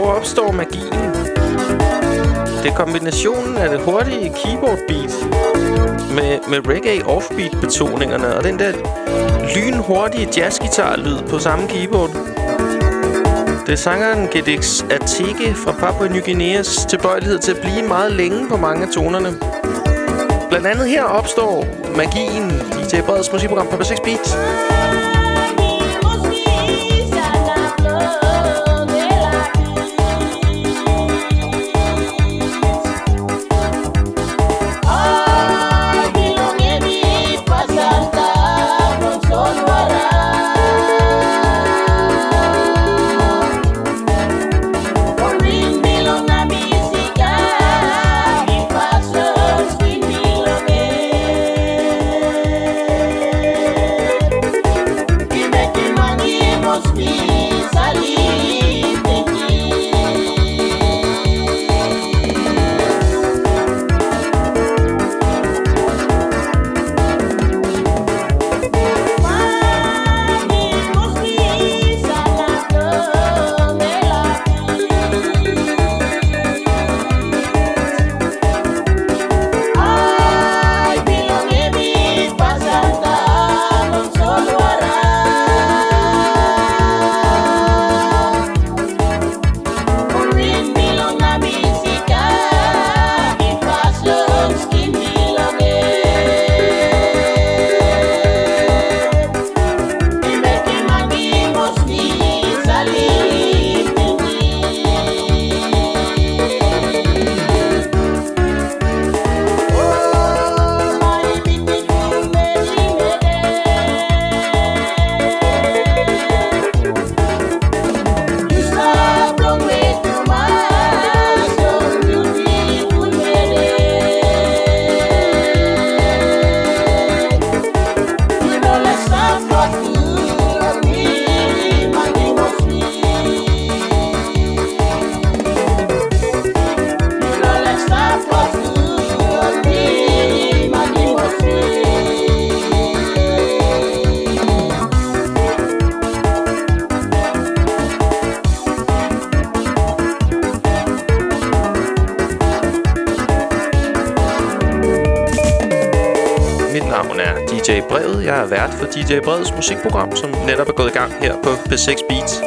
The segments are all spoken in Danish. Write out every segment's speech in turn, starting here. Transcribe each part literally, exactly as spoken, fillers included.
opstår magien. Det er kombinationen af det hurtige keyboard beat med, med reggae offbeat betoningerne og den der lynhurtige jazzgitar-lyd på samme keyboard. Det er sangeren Gedix Atege fra Papua Ny Guineas tilbøjelighed til at blive meget længe på mange af tonerne. Blandt andet her opstår magien i D J Breds musikprogram på B seks Beat. Jeg er vært for D J Breds musikprogram, som netop er gået i gang her på B seks Beat.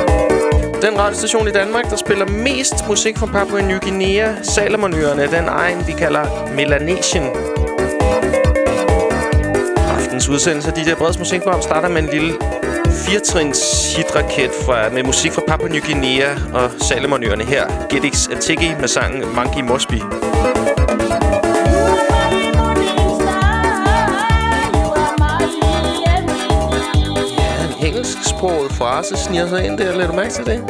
Den radiostation i Danmark, der spiller mest musik fra Papua Ny Guinea, Salomonøerne, den egen, vi kalder Melanesien. Aftens udsendelse af D J Breds musikprogram starter med en lille firetrins hitraket fra, med musik fra Papua Ny Guinea og Salomonøerne her. Gedix Atege med sangen Monkey Mosby. Engelsksproget frase sniger sig ind der. Lad du mærke til det?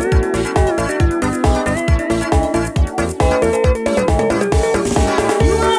You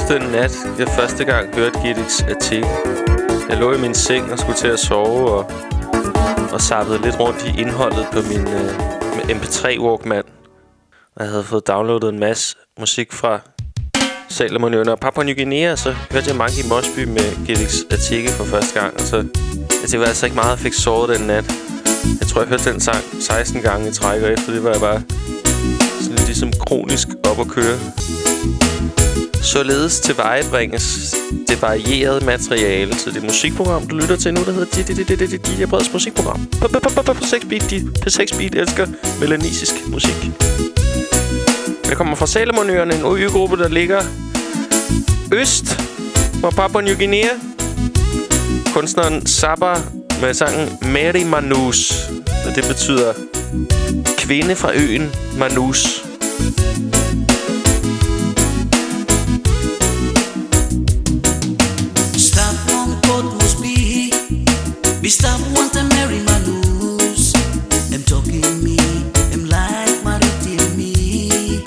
huske den nat, jeg første gang hørte Gittiks artikel. Jeg lå i min seng og skulle til at sove, og, og zappede lidt rundt i indholdet på min øh, M P tre Walkman. Og jeg havde fået downloadet en masse musik fra Salomon Jørgen og Papua Ny Guinea, så hørte jeg Monkey Mosby med Gittiks artikel for første gang. Og så, det var altså ikke meget, jeg fik sovet den nat. Jeg tror, jeg hørte den sang seksten gange i træk, og efter det var jeg bare sådan ligesom kronisk op at køre. Således tilvejebringes det varierede materiale til det musikprogram, du lytter til nu, der hedder D J Breds musikprogram. På seks beat, på seks beat elsker melanesisk musik. Det kommer fra Salomonøerne, en øgruppe, der ligger øst for Papua Ny Guinea. Kunstneren Sabah med sangen Mary Manus, og det betyder kvinde fra øen Manus. We stop want to marry Manus. Em talking me, em like married me.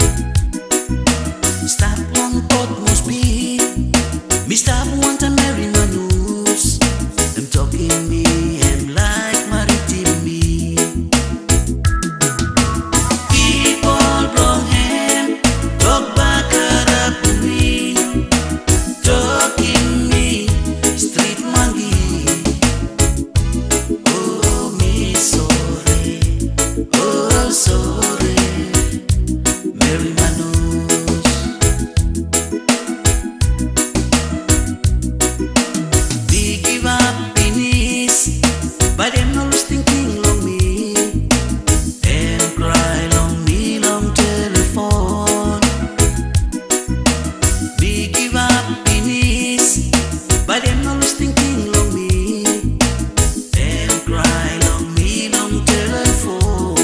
Stop one pot must be. We stop want to marry Manus. Em talking me, em like married me. Keep all wrong hand, talk back up me. Talking me, street monkey. Sorry, Mary Manus. We give up penis, but them always thinking long me. And cry long me, long telephone. We give up penis, but them always thinking long me. And cry long me, long telephone.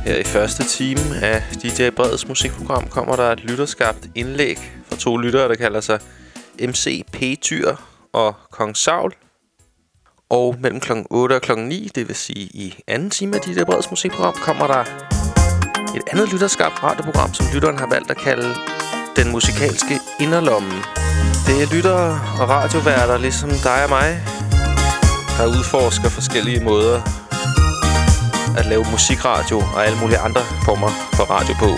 Her i første time af D J Breds musikprogram kommer der et lytterskabt indlæg fra to lyttere, der kalder sig M C P-Tyr og Kong Saul. Og mellem klokken otte og klokken ni, det vil sige i anden time af D J Breds musikprogram, kommer der et andet lytterskabt radioprogram, som lytteren har valgt at kalde Den Musikalske Inderlomme. Det er lyttere og radioværter, ligesom dig og mig, der udforsker forskellige måder at lave musikradio og alle mulige andre former for radio på.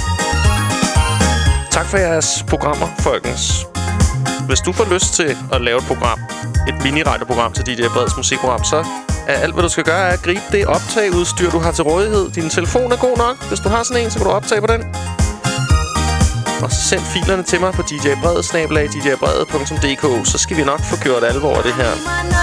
Tak for jeres programmer, folkens. Hvis du får lyst til at lave et program, et mini-radioprogram til D J Breds musikprogram, så er alt, hvad du skal gøre, er at gribe det optageudstyr, du har til rådighed. Din telefon er god nok. Hvis du har sådan en, så kan du optage på den. Og så send filerne til mig på d j brede snabel-a d j brede punktum d k. Så skal vi nok få gjort alvor af det her.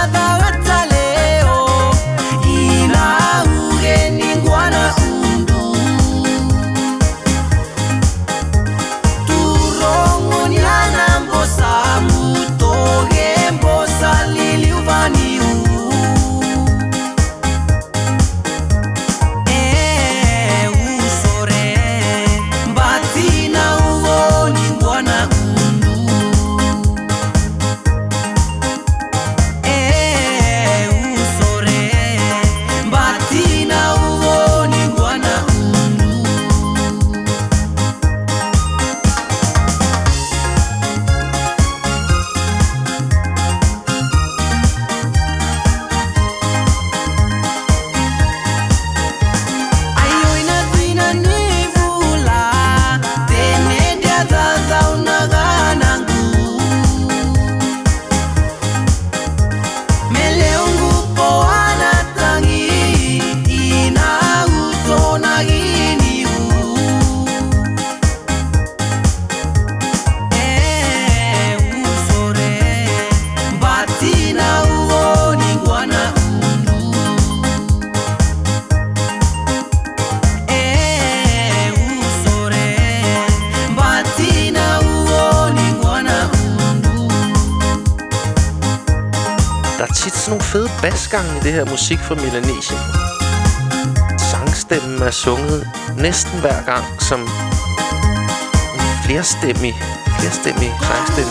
Basgangen i det her musik fra Melanesien. Sangstemmen er sunget næsten hver gang som en flerstemmig, flerstemmig sangstemme.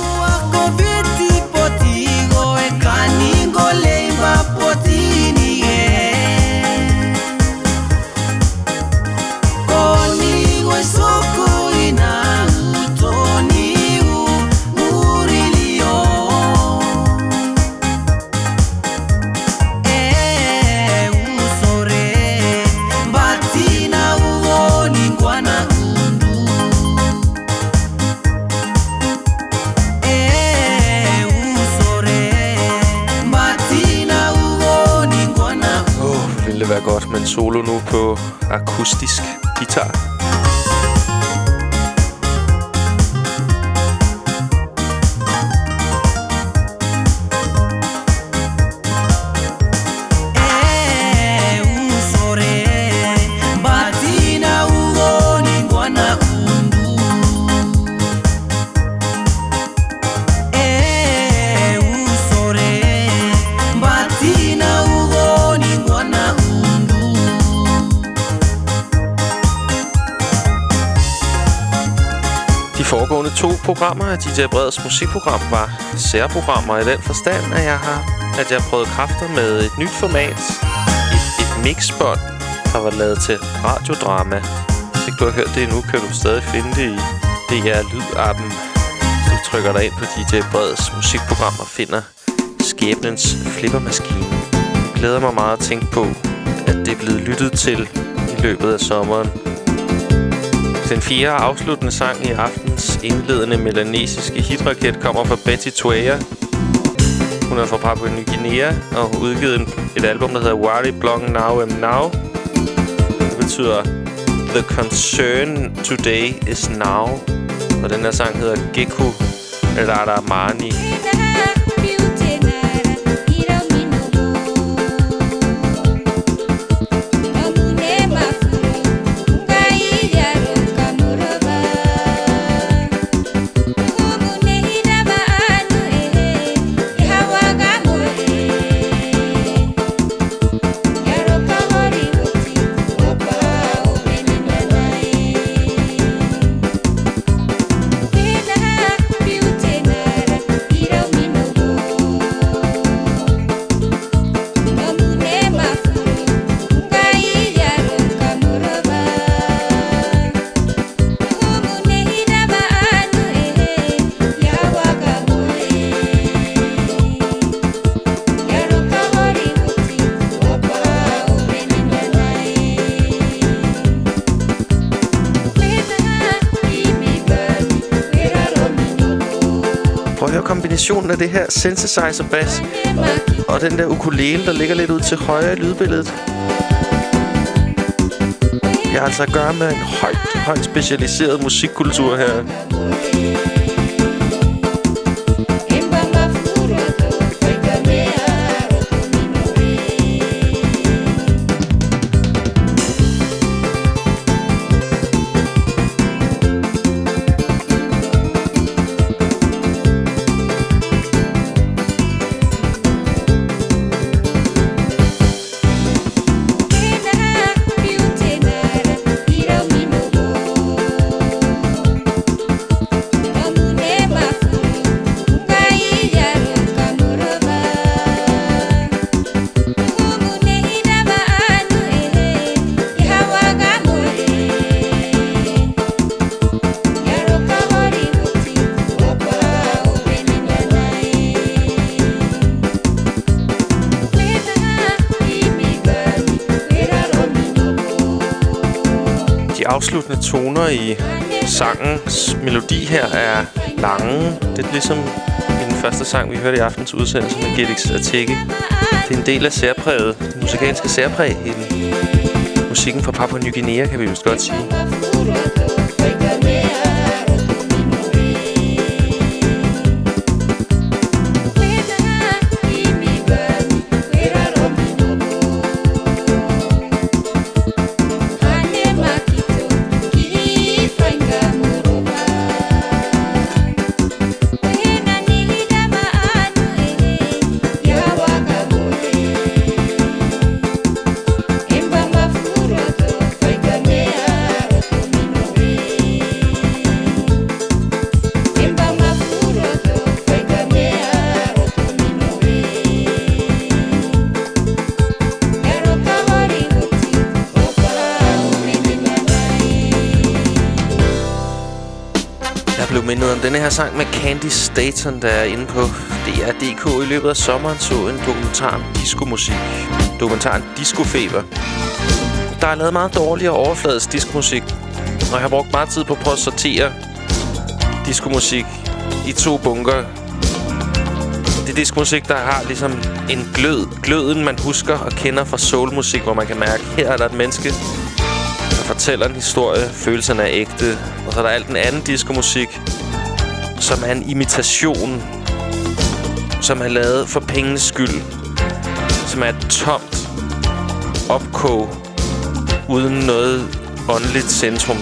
Godt med en solo nu på akustisk guitar. Foregående to programmer af D J Breds musikprogram var særprogrammer i den forstand, at jeg har at jeg har prøvet kræfter med et nyt format, et, et mixbånd, der var lavet til radiodrama. Hvis ikke du har hørt det endnu, kan du stadig finde det i D R Lyd-appen. Hvis du trykker dig ind på D J Breds musikprogram og finder Skæbnens flippermaskine. Jeg glæder mig meget at tænke på, at det er blevet lyttet til i løbet af sommeren. Den fjerde afsluttende sang i aftens indledende melanesiske hitraket kommer fra Betty Tuaya. Hun er fra Papua Ny Guinea og har udgivet en, et album, der hedder Wari Blong Now Am Now. Det betyder The Concern Today Is Now. Og den her sang hedder Geku Raramani. Oh, kombinationen af det her synthesizer bass og den der ukulele, der ligger lidt ud til højre i lydbilledet. Jeg har altså at gøre med en højt, højt specialiseret musikkultur her. Afsluttende toner i sangens melodi her er lange. Det er ligesom i den første sang, vi hørte i aftens udsendelse med Gediks Artikel. Det er en del af særpræget, det musikalske særpræg i den musikken fra Papua Ny Guinea, kan vi vist godt sige. Mindet om denne her sang med Candi Staton, der er inde på D R punktum D K i løbet af sommeren, så en dokumentar om diskomusik. Dokumentaren Discofeber. Der er lavet meget dårlig og overfladisk diskomusik, og jeg har brugt meget tid på at prøve at sortere diskomusik i to bunker. Det er diskomusik, der har ligesom en glød. Gløden, man husker og kender fra soulmusik, hvor man kan mærke, her er der et menneske, der fortæller en historie, følelserne er ægte. Og så er der alt den anden diskomusik, som er en imitation, som er lavet for pengenes skyld, som er et tomt opkog uden noget åndeligt centrum.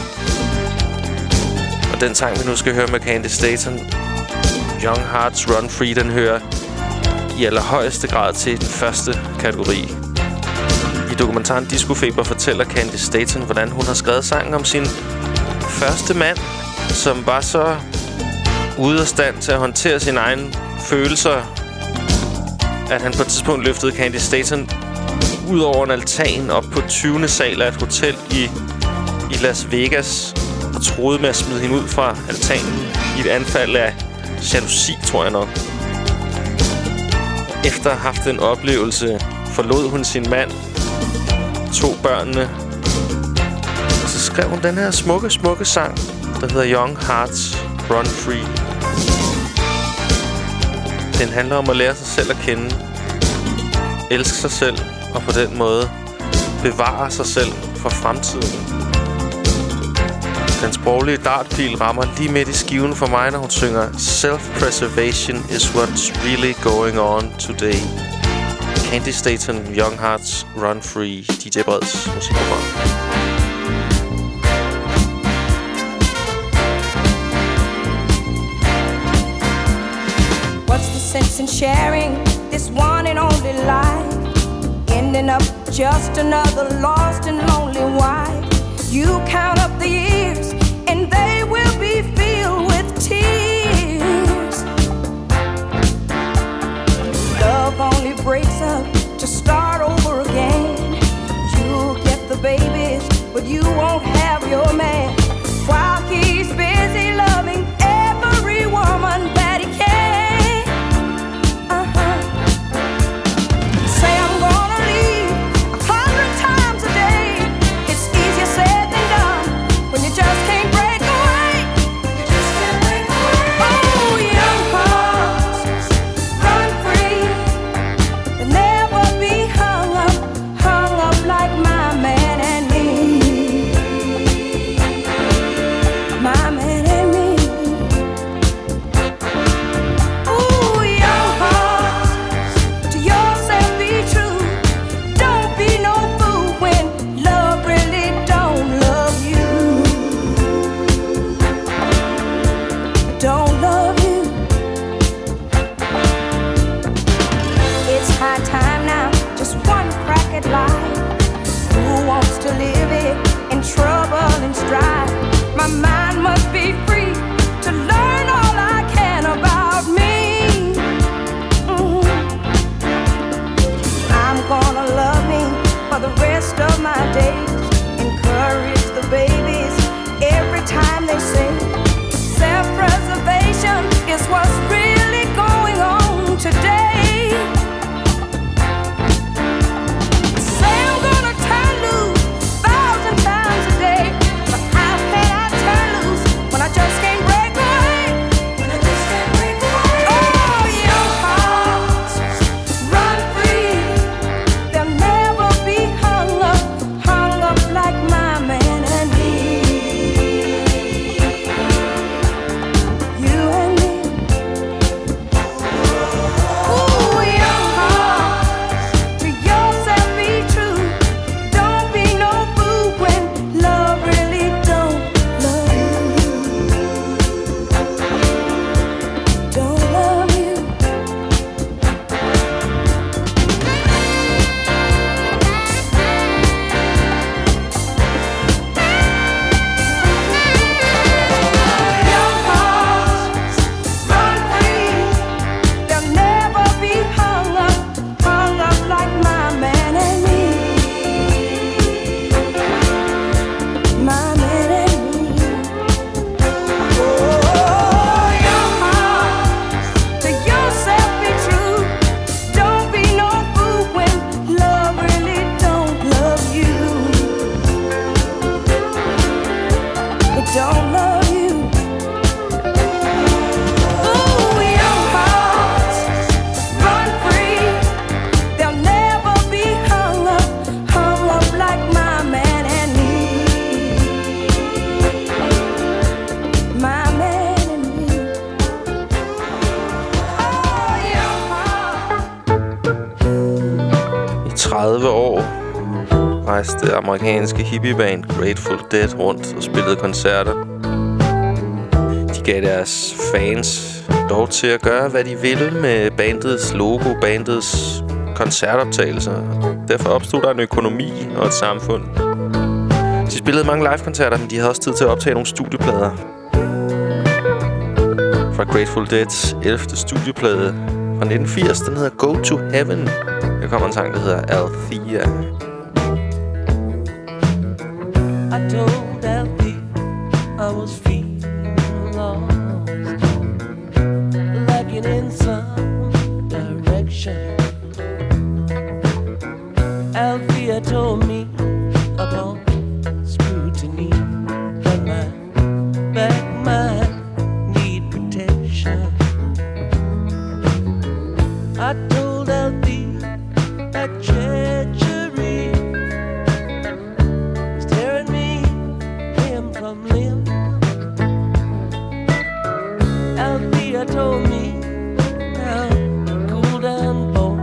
Og den sang, vi nu skal høre med Candi Staton, Young Hearts Run Free, den hører i allerhøjeste grad til den første kategori. I dokumentaren Discofeber fortæller Candi Staton, hvordan hun har skrevet sangen om sin første mand, som var så ude af stand til at håndtere sine egne følelser, at han på et tidspunkt løftede Candi Staton ud over en altan op på tyvende sal af et hotel i, i Las Vegas og troede med at smide hende ud fra altanen i et anfald af jalousi, tror jeg nok. Efter at have haft en oplevelse, forlod hun sin mand, to børnene, og så skrev hun den her smukke, smukke sang, der hedder Young Hearts Run Free. Den handler om at lære sig selv at kende, elske sig selv, og på den måde bevare sig selv for fremtiden. Den sproglige dartpil rammer lige midt i skiven for mig, når hun synger Self-preservation is what's really going on today. Candi Staton, Young Hearts Run Free, D J Breds musikprogram. Sense in sharing this one and only life, ending up just another lost and lonely wife. You count up the years and they will be filled with tears. Love only breaks up to start over again. You'll get the babies, but you won't have your man, while he's busy loving every woman that he can. Just can't break away. Oh, young hearts tredive år rejste amerikanske hippieband Grateful Dead rundt og spillede koncerter. De gav deres fans lov til at gøre, hvad de ville med bandets logo, bandets koncertoptagelser. Derfor opstod der en økonomi og et samfund. De spillede mange live-koncerter, men de havde også tid til at optage nogle studieplader. Fra Grateful Deads ellevte studieplade fra nitten firs, den hedder Go to Heaven. Her kommer en sang, der hedder Althea. I told Althea I was feeling lost, lacking in some direction. Althea told me upon scrutiny that my back might need protection. I told Althea that treachery was tearing me limb from limb. Althea told me, now cool down, boy,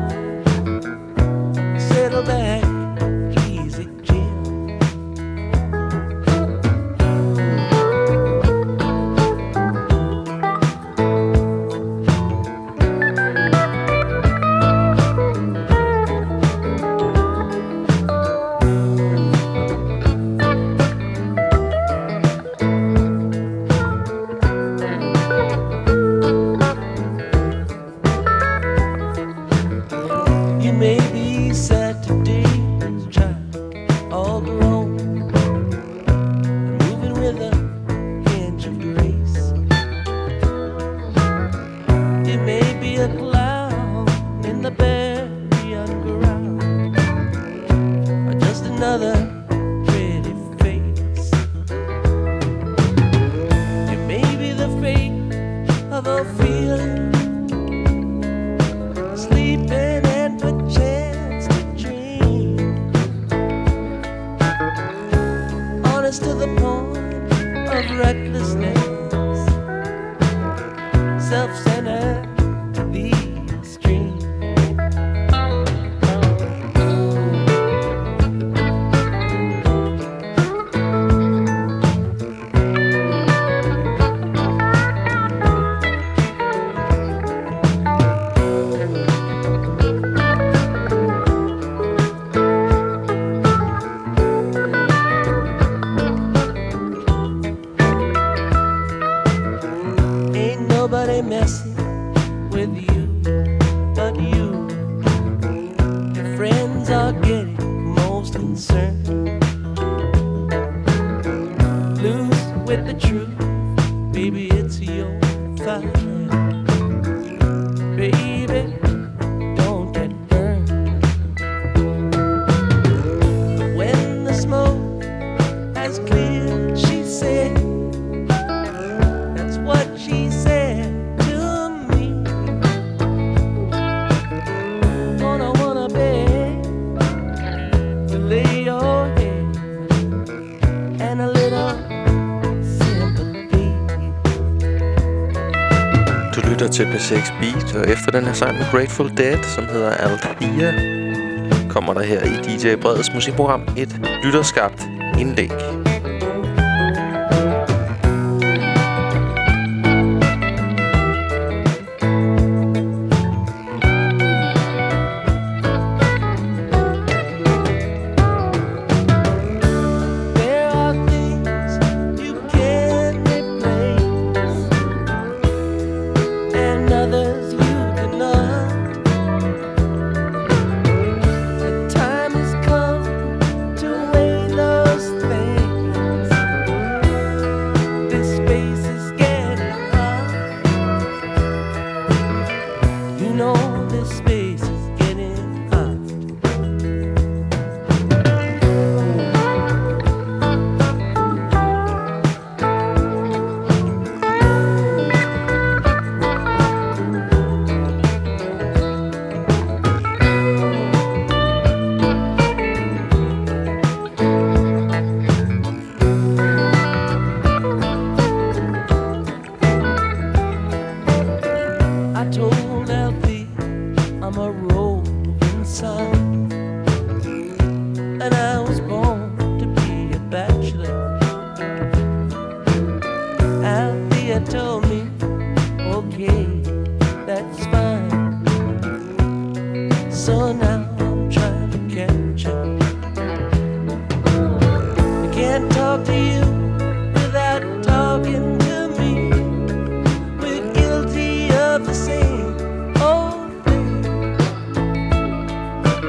settle back, easy, Jim. You may be Saturday's child, all grown, moving with a hinge of grace. You may be a clown in the burying ground, or just another pretty face. You may be the fate of a feeling, sleeping and perchance to dream, honest to the point of recklessness, self-centered to the extreme. Ain't nobody messing with you but you. Your friends are getting most concerned. Loose with the truth, baby, it's your fight. Baby, don't get burned. But when the smoke has cleared, she said, that's what she said to me. Gonna wanna beg to lay your head and a little sympathy. Du lytter til P seks Beat, og efter den her sang med Grateful Dead, som hedder Althea, kommer der her i D J Breds musikprogram et lytterskabt indlæg. There are things you can replace and others you cannot. The time has come to weigh those things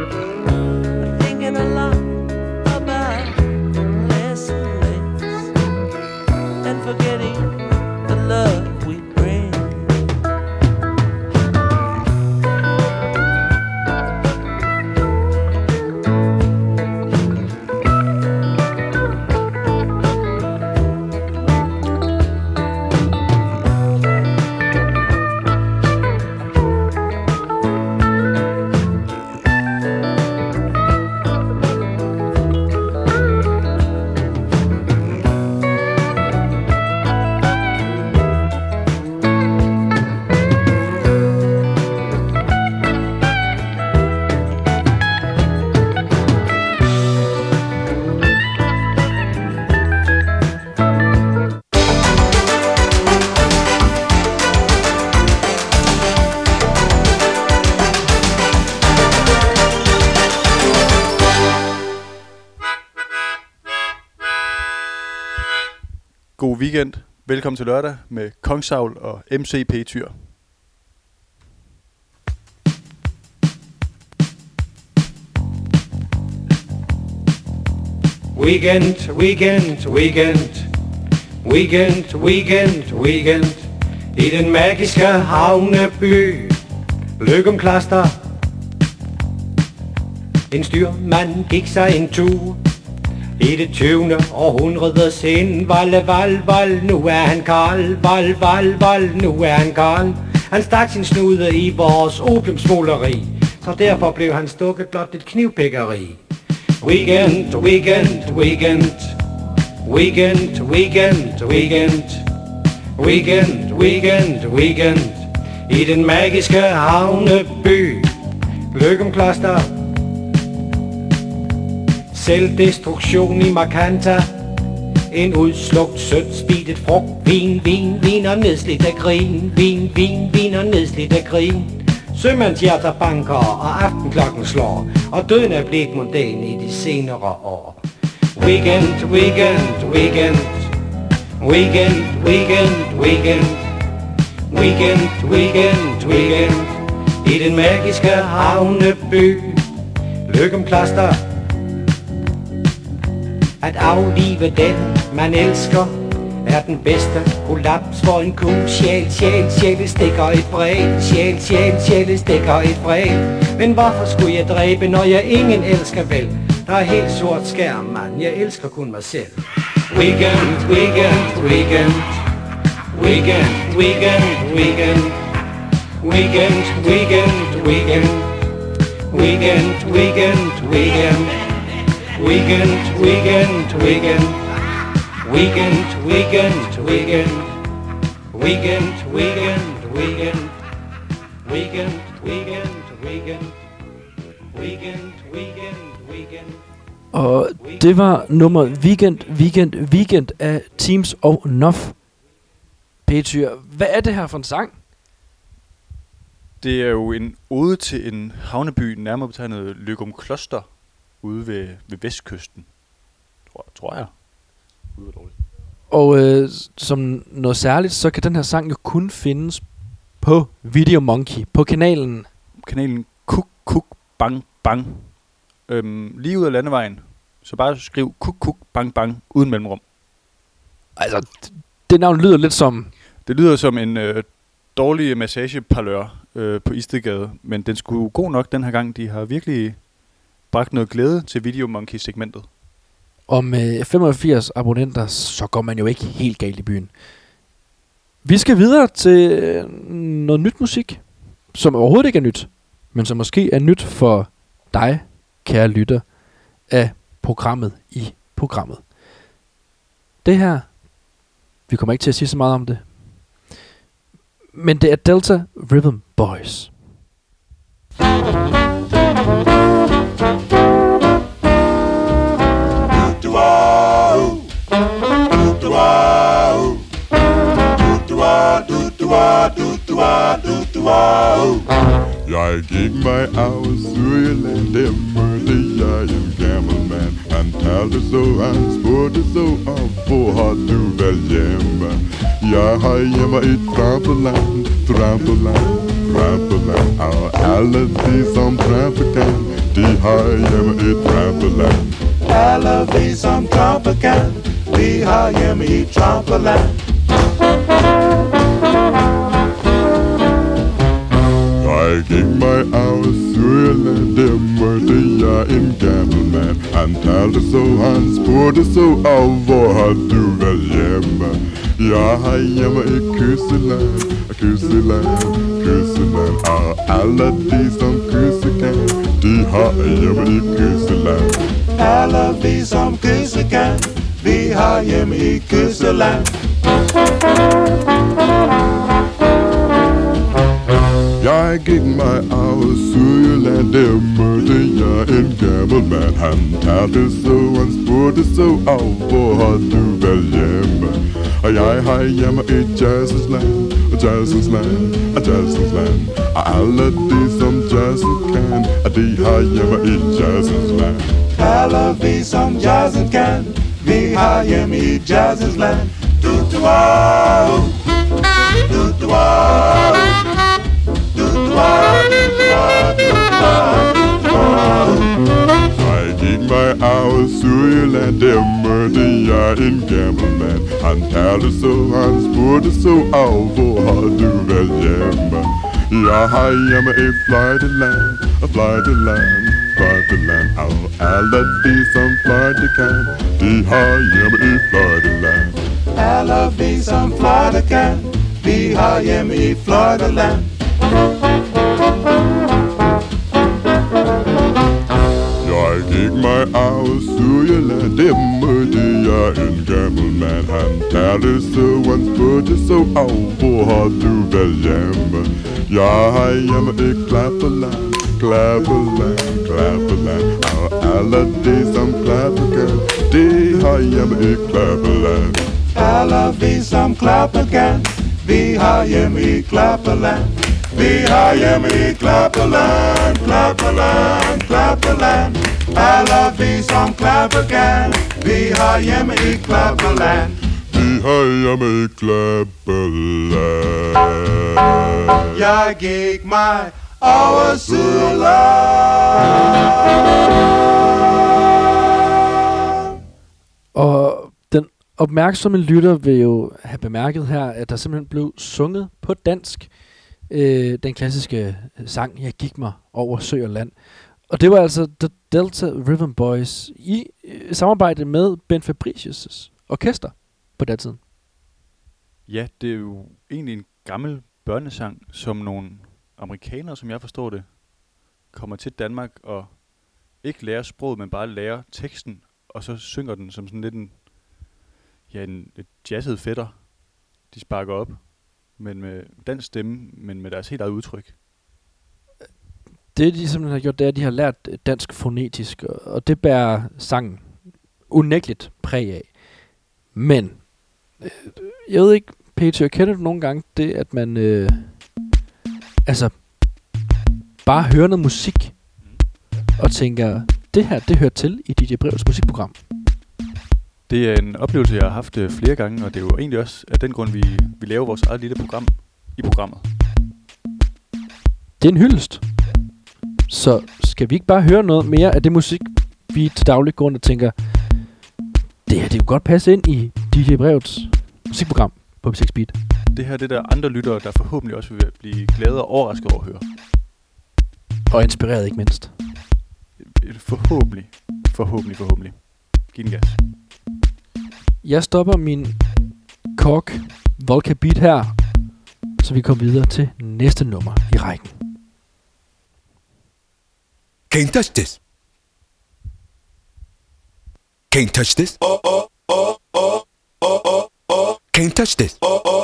thinking a lot about less and less, and forgetting the love we bring. God weekend. Velkommen til lørdag med Kongsavl og M C P-Tyr. Weekend, weekend, weekend. Weekend, weekend, weekend. I den magiske havneby Løgumkloster. En styrmand gik sig en tur i det tyvende århundredes indvalde, val, val, nu er han Karl, val, val, val, nu er han Karl. Han stak sin snude i vores opiumsmugleri, så derfor blev han stukket blot et knivpikkeri. Weekend, weekend, weekend. Weekend, weekend, weekend. Weekend, weekend, weekend. I den magiske havneby Løgumkloster. Selvdestruktion i Markanta. En udslugt sødt spidet frugt. Vin, vin, vin og nedslidt af grin. Vin, vin, vin og nedslidt af grin. Sømandshjerter banker og aftenklokken slår, og døden er blevet mondæn i de senere år. Weekend, weekend, weekend. Weekend, weekend, weekend. Weekend, weekend, weekend. I den magiske havneby Løgumkloster. At aflive den, man elsker, er den bedste kollaps for en kugle. Sjæl, sjæl, sjæl stikker et brev. Sjæl, sjæl, sjæl stikker et brev. Men hvorfor skulle jeg dræbe, når jeg ingen elsker vel? Der er helt sort skærm, mand. Jeg elsker kun mig selv. Weekend, weekend, weekend. Weekend, weekend, weekend. Weekend, weekend, weekend. Weekend, weekend, weekend. Weekend, weekend, weekend. Weekend, weekend, weekend. Weekend, weekend, weekend. Weekend, weekend, weekend. Weekend, weekend, weekend. Og det var nummer Weekend, Weekend, Weekend af Teams og Nuff. P-Tyr, hvad er det her for en sang? Det er jo en ode til en havneby, nærmere betegnet Løgumkloster, ude ved, ved vestkysten. Tror, tror jeg. Ude ved dårligt. Og øh, som noget særligt, så kan den her sang jo kun findes på Video Monkey, på kanalen. Kanalen Kuk Kuk Bang Bang. Øhm, lige ud af landevejen. Så bare skriv Kuk Kuk Bang Bang uden mellemrum. Altså, det navn lyder lidt som... Det lyder som en øh, dårlig massageparlør øh, på Istedgade. Men den skulle god nok den her gang. De har virkelig bragt noget glæde til Video Monkey-segmentet. Og med femogfirs abonnenter, så går man jo ikke helt galt i byen. Vi skal videre til noget nyt musik, som overhovedet ikke er nyt, men som måske er nyt for dig, kære lytter, af programmet i programmet. Det her, vi kommer ikke til at sige så meget om det, men det er Delta Rhythm Boys. Jeg gik mig af Sørland, det mødte jeg en gammel mand. Han talte så, han spurgte så, og hvor har du været hjemme? Jeg har hjemme i trampeland, trampeland, trampeland. Og alle de som tramper kan, de herhjemme i Trampeland. Alle vi som tramper kan, vi herhjemme i Trampeland. Jeg gik mig af Sørland, der mødte jeg en gammel mand. Han talte så, han spurgte så, og hvor har du været hjemme? Jeg har hjemme i Kysseland, Kysseland, Kysseland. Og alle de som kysse kan, de har hjemme i Kysseland. Alle vi som kysse kan, vi har hjemme i Kysseland. Jeg gik mig af Sørland, der mødte jeg en gammel mand. Han talte så, han spurgte så, og hvor har du været hjemme? Og jeg har hjemme i jazzens land, og jazzens land, og jazzens land. Og alle de som jazzen kan, og de har hjemme i jazzens land. Alle vi som jazzen kan, vi har hjemme i jazzens land. Du du wow, du du wow. Jeg gik mig af Sørland, der mødte jeg en gammel mand. Han talte så, han spurgte så, og hvor har du været hjemme? Jeg har hjemme i Fløjteland, og Fløjteland, Fløjteland. Og alle de som fløjte kan, de har hjemme i Fløjteland. Alle vi som fløjte kan, vi har hjemme i Fløjteland. Jeg gik mig af Sørland, der mødte jeg en gammel mand. Han talte så, han spurgte så, og hvor har du været hjemme? Jeg har hjemme i Klapperland, Klapperland, Klapperland. Og alle de som klapper kan, de har hjemme i Klapperland. Alle vi som klapper kan, vi har hjemme i Klapperland. Vi har hjemme i Klapperland, Klapperland, Klapperland. Alle vi som klapper kan, vi har hjemme i Klapperland. Vi har hjemme i Klapperland. Jeg gik mig over Sørland. Og den opmærksomme lytter vil jo have bemærket her, at der simpelthen blev sunget på dansk. Øh, den klassiske sang, Jeg gik mig over sø og land. Og det var altså The Delta Rhythm Boys i øh, samarbejde med Ben Fabricius' orkester på den tiden. Ja, det er jo egentlig en gammel børnesang, som nogle amerikanere, som jeg forstår det, kommer til Danmark og ikke lærer sproget, men bare lærer teksten, og så synger den som sådan lidt en, ja, en et jazzet fætter, de sparker op. Men med dansk stemme, men med deres helt eget udtryk. Det, de simpelthen har gjort, det er, at de har lært dansk fonetisk, og det bærer sangen unægteligt præg af. Men, øh, jeg ved ikke, Peter, kender du nogle gange det, at man øh, altså bare hører noget musik, og tænker, det her, det hører til i D J Brevs musikprogram? Det er en oplevelse, jeg har haft øh, flere gange, og det er jo egentlig også af den grund, vi, vi laver vores eget lille program i programmet. Det er en hyldest. Så skal vi ikke bare høre noget mere af det musik, vi til daglig går rundt og tænker, det her, det jo godt passe ind i D J Brevs musikprogram på B seks Beat. Det her det er der andre lyttere, der forhåbentlig også vil blive glade og overrasket over at høre. Og inspireret ikke mindst. Forhåbentlig. Forhåbentlig, forhåbentlig. Giv den gas. Jeg stopper min Korg Volca Beat her, så vi kommer videre til næste nummer i rækken. Can't touch this. Can't touch this. Can't touch this.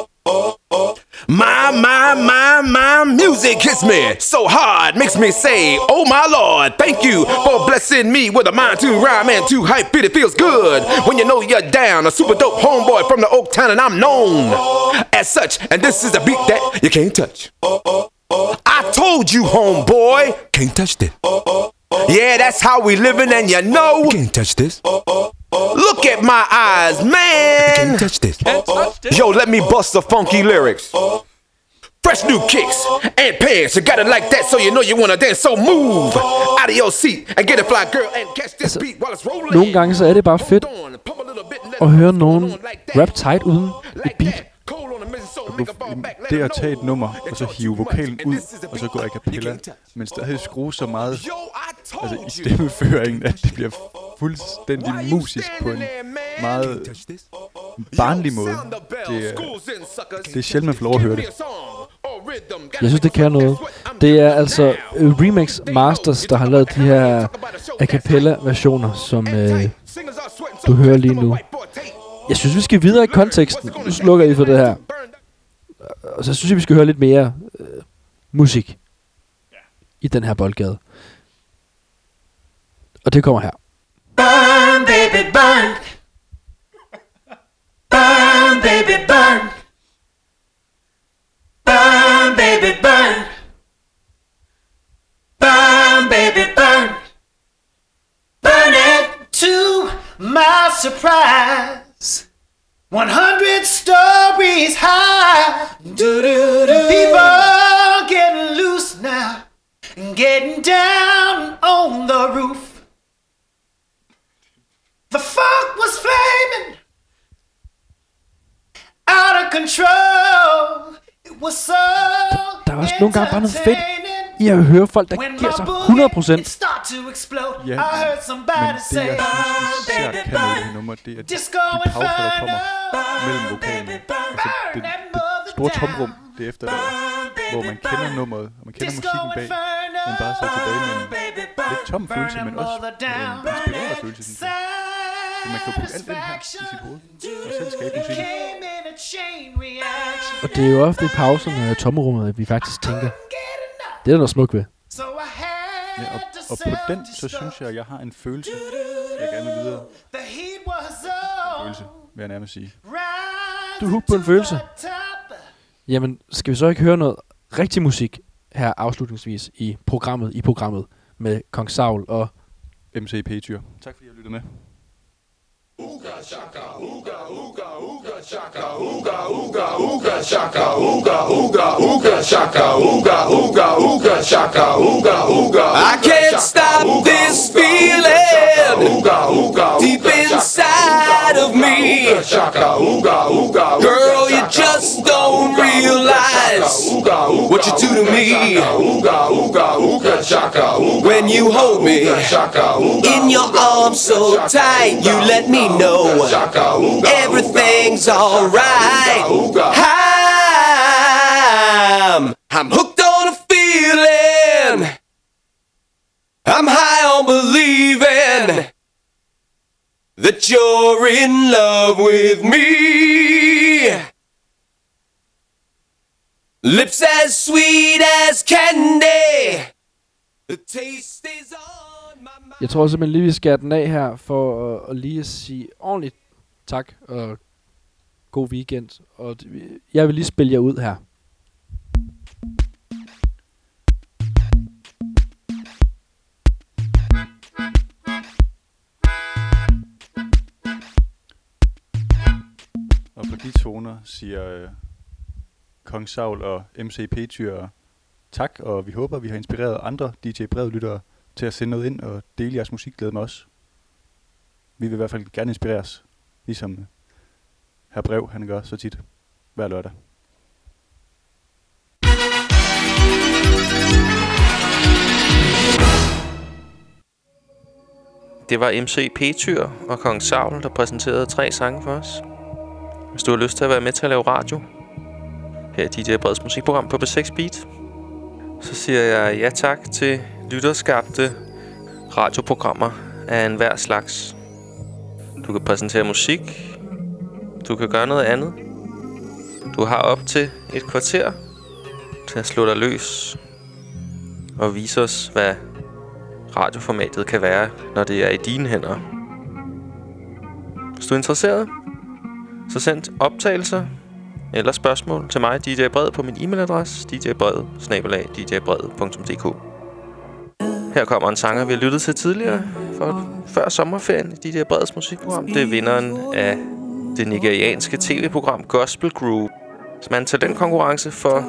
My, my, my, my music hits me so hard, makes me say, oh my Lord, thank you for blessing me with a mind to rhyme and to hype it. It feels good when you know you're down. A super dope homeboy from the Oak Town and I'm known as such. And this is a beat that you can't touch. I told you, homeboy, can't touch this. Yeah, that's how we living and you know you can't touch this. Look at my eyes, man. You can't touch this. Can't touch this. Yo, let me bust the funky lyrics. Fresh new kicks and pants. You got it like that, so you know you wanna dance. So move out of your seat and get a fly girl and catch this beat while it's rolling. Nogle gange så er det bare fedt at høre nogen rap tight uden et beat. Det at tage et nummer, og så hive vokalen ud, og så gå a cappella, men stadig skrue så meget altså i stemmeføringen, at det bliver fuldstændig musisk på en meget barnlig måde. Det er, det er sjældent, man får lov at høre det. Jeg synes, det kan noget. Det er altså uh, Remix Masters, der har lavet de her a cappella versioner, som uh, du hører lige nu. Jeg synes, vi skal videre i konteksten. Nu slukker I for det her. Og så synes jeg, vi skal høre lidt mere uh, musik i den her boldgade. Og det kommer her. Burn, baby, burn. Burn, baby, burn. Burn, baby, burn. Burn, baby, burn. Burn it to my surprise. one hundred stories high. Do-do-do. People getting loose now. Getting down on the roof. The funk was flaming out of control. It was so Der er også nogle gange bare noget fedt i at høre folk, der giver sig hundrede procent. Ja, men det jeg synes især kan med det her nummer, det er de pauser, der kommer mellem vokalerne. Altså det, det store tomrum, det er efter der, hvor man kender nummeret, og man kender musikken bag, men bare så tilbage med en lidt tom følelse, men også en inspirerende følelse, synes jeg. Så man kan putte alt den her i sit hoved, og selv skabe musikken. Og det er jo ofte i pauserne og tommerummet, at vi faktisk tænker, det er der noget smukt ved. Ja, og, og på den, så synes jeg, at jeg har en følelse, jeg gerne vil videre. En følelse, vil jeg nærmest sige. Du er hooked på en følelse. Jamen, skal vi så ikke høre noget rigtig musik her afslutningsvis i programmet, i programmet med Kong Saul og M C P-tyr. Tak fordi I har lyttet med. Ooga shaka, ooga, ooga, ooga shaka, ooga, ooga, ooga shaka, ooga, ooga, ooga shaka, ooga, ooga, ooga shaka, ooga, ooga. I can't stop this feeling deep inside of me. Girl, you just don't realize what you do to me when you hold me in your arms so tight. You let me know everything's alright. I'm, I'm hooked on a feeling. I'm high on believing that you're in love with me. Lips as sweet as candy. The taste is on my mind. Jeg tror simpelthen lige, vi skal den af her, for at, at lige at sige ordentligt tak og god weekend. Og jeg vil lige spille jer ud her. Og på de toner siger øh, Kong Saul og M C P-tyr tak, og vi håber, vi har inspireret andre D J Brevet-lyttere til at sende noget ind og dele jeres musikglæde med os. Vi vil i hvert fald gerne inspireres, ligesom Herr Brev, han gør så tit hver lørdag. Det var M C P-tyr og Kong Saul, der præsenterede tre sange for os. Hvis du har lyst til at være med til at lave radio her i D J Breds musikprogram på B seks Beat, så siger jeg ja tak til lytterskabte radioprogrammer af enhver slags. Du kan præsentere musik. Du kan gøre noget andet. Du har op til et kvarter til at slå dig løs og vise os, hvad radioformatet kan være, når det er i dine hænder. Hvis du er interesseret, så send optagelser eller spørgsmål til mig, D J Bred, på min e-mailadresse d j bred bindestreg d j bred punktum d k. Her kommer en sanger, vi har lyttet til tidligere, for før sommerferien i D J Breds musikprogram. Det er vinderen af det nigerianske tv-program Gospel Groove, som er en talentkonkurrence for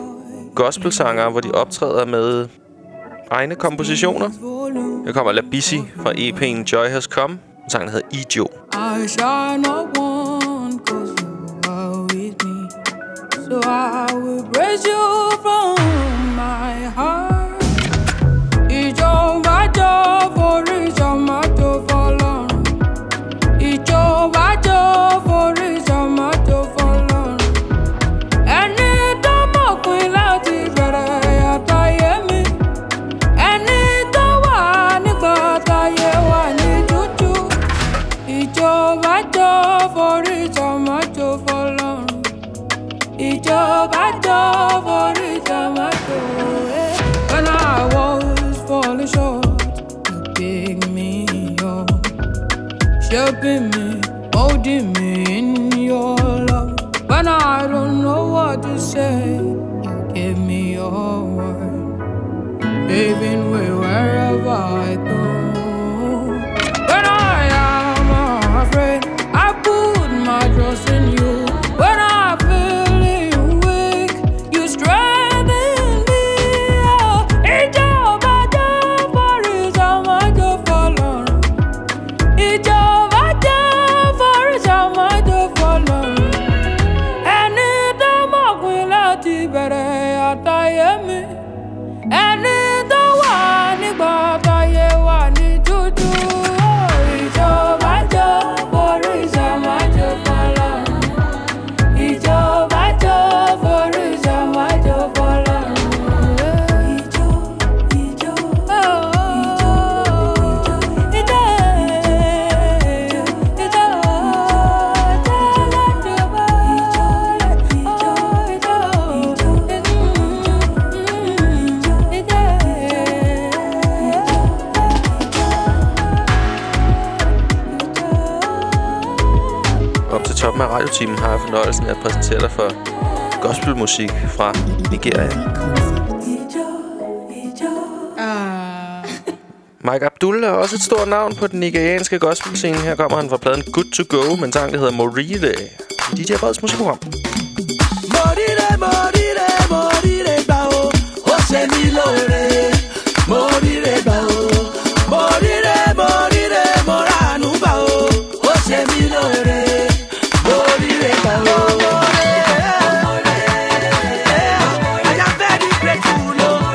gospelsanger, hvor de optræder med egne kompositioner. Her kommer Labisi fra E P'en Joy Has Come. Sangen hedder Ijo. I shall not want, cause you are with me. So I will praise you from my heart. Ijo bajo for Ijo mato for long. Ijo bajo for Ijo mato for long. Ẹni tó mọ̀ pín láti bẹ̀rẹ̀ àtayé mi. Ẹni tó wà nígbà táyé wà ní dúdú. Ijo bajo for Ijo mato for long. Ijo bajo for Ijo mato. When I was falling short, you picked me up, shaping me, holding me in your love. When I don't know what to say, you give me your word, paving way wherever I go. When I am afraid, I put my trust in you. When I feel weak, you strengthen me. Oh, Ijo bajo for Ijo mato for long. Ijo bajo for Ijo mato for long. Ẹni tó mọ̀ pín láti bẹ̀rẹ̀ àtayé mi. Ẹni tó wà nígbà táyé wà ní dúdú. Oh, Ijo bajo for Ijo mato for long. Ijo bajo for Ijo mato for long. Ijo, Ijo, oh, Ijo, Ijo, Ijo, Op til toppen af radiotimen har jeg fornøjelsen af at præsentere dig for gospelmusik fra Nigeria. Mike Abdul er også et stort navn på den nigerianske gospelscene. Her kommer han fra pladen Good To Go med en sang, der hedder Morire. D J Breds musikprogram. Morire, morire, morire, bao. Ose mi lore. Morire, bao. Morire, morire, moranu, bao. Ose mi lore. Morire, bao. I am very grateful, oh.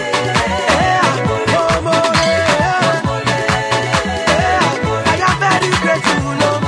I am very grateful, oh.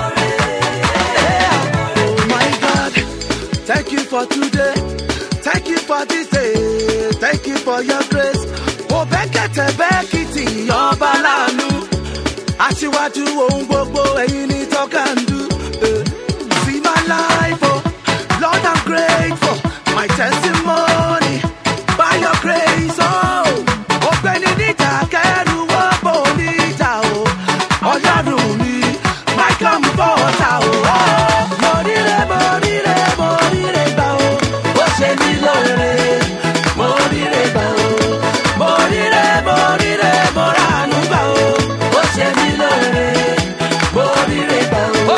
Oh my God, thank you for today. Thank you for this day. Thank you for your grace. Oh, Bekete Bekiti, Ọba Lanu. Aṣíwájú ohun gbogbo ẹ̀yin ni talk and do. Eh, See my life, oh, Lord, I'm grateful. My testimony, by your grace, oh. Ọ̀gbẹ́ni níjà kẹ́rù wọ́pọ̀ níjà, oh. Ọlọ́run mi, my comforter, oh. Morire, morire, morire, gbà, oh. Ó ṣe mí lóore. Morire, gbà, oh. Morire, morire, moranu, gbà, oh. Ó ṣe mí lóore. Morire, gbà, oh.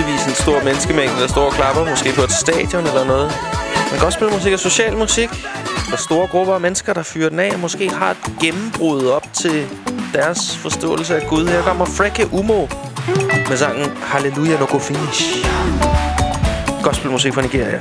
nødvendigvis en stor menneskemængde, der står og klapper, måske på et stadion eller noget. Men gospelmusik er social musik. For store grupper af mennesker, der fyrer den af, måske har et gennembrud op til deres forståelse af Gud. Her kommer Frekke Umo med sangen Hallelujah No Go Finish. Gospelmusik fra Nigeria.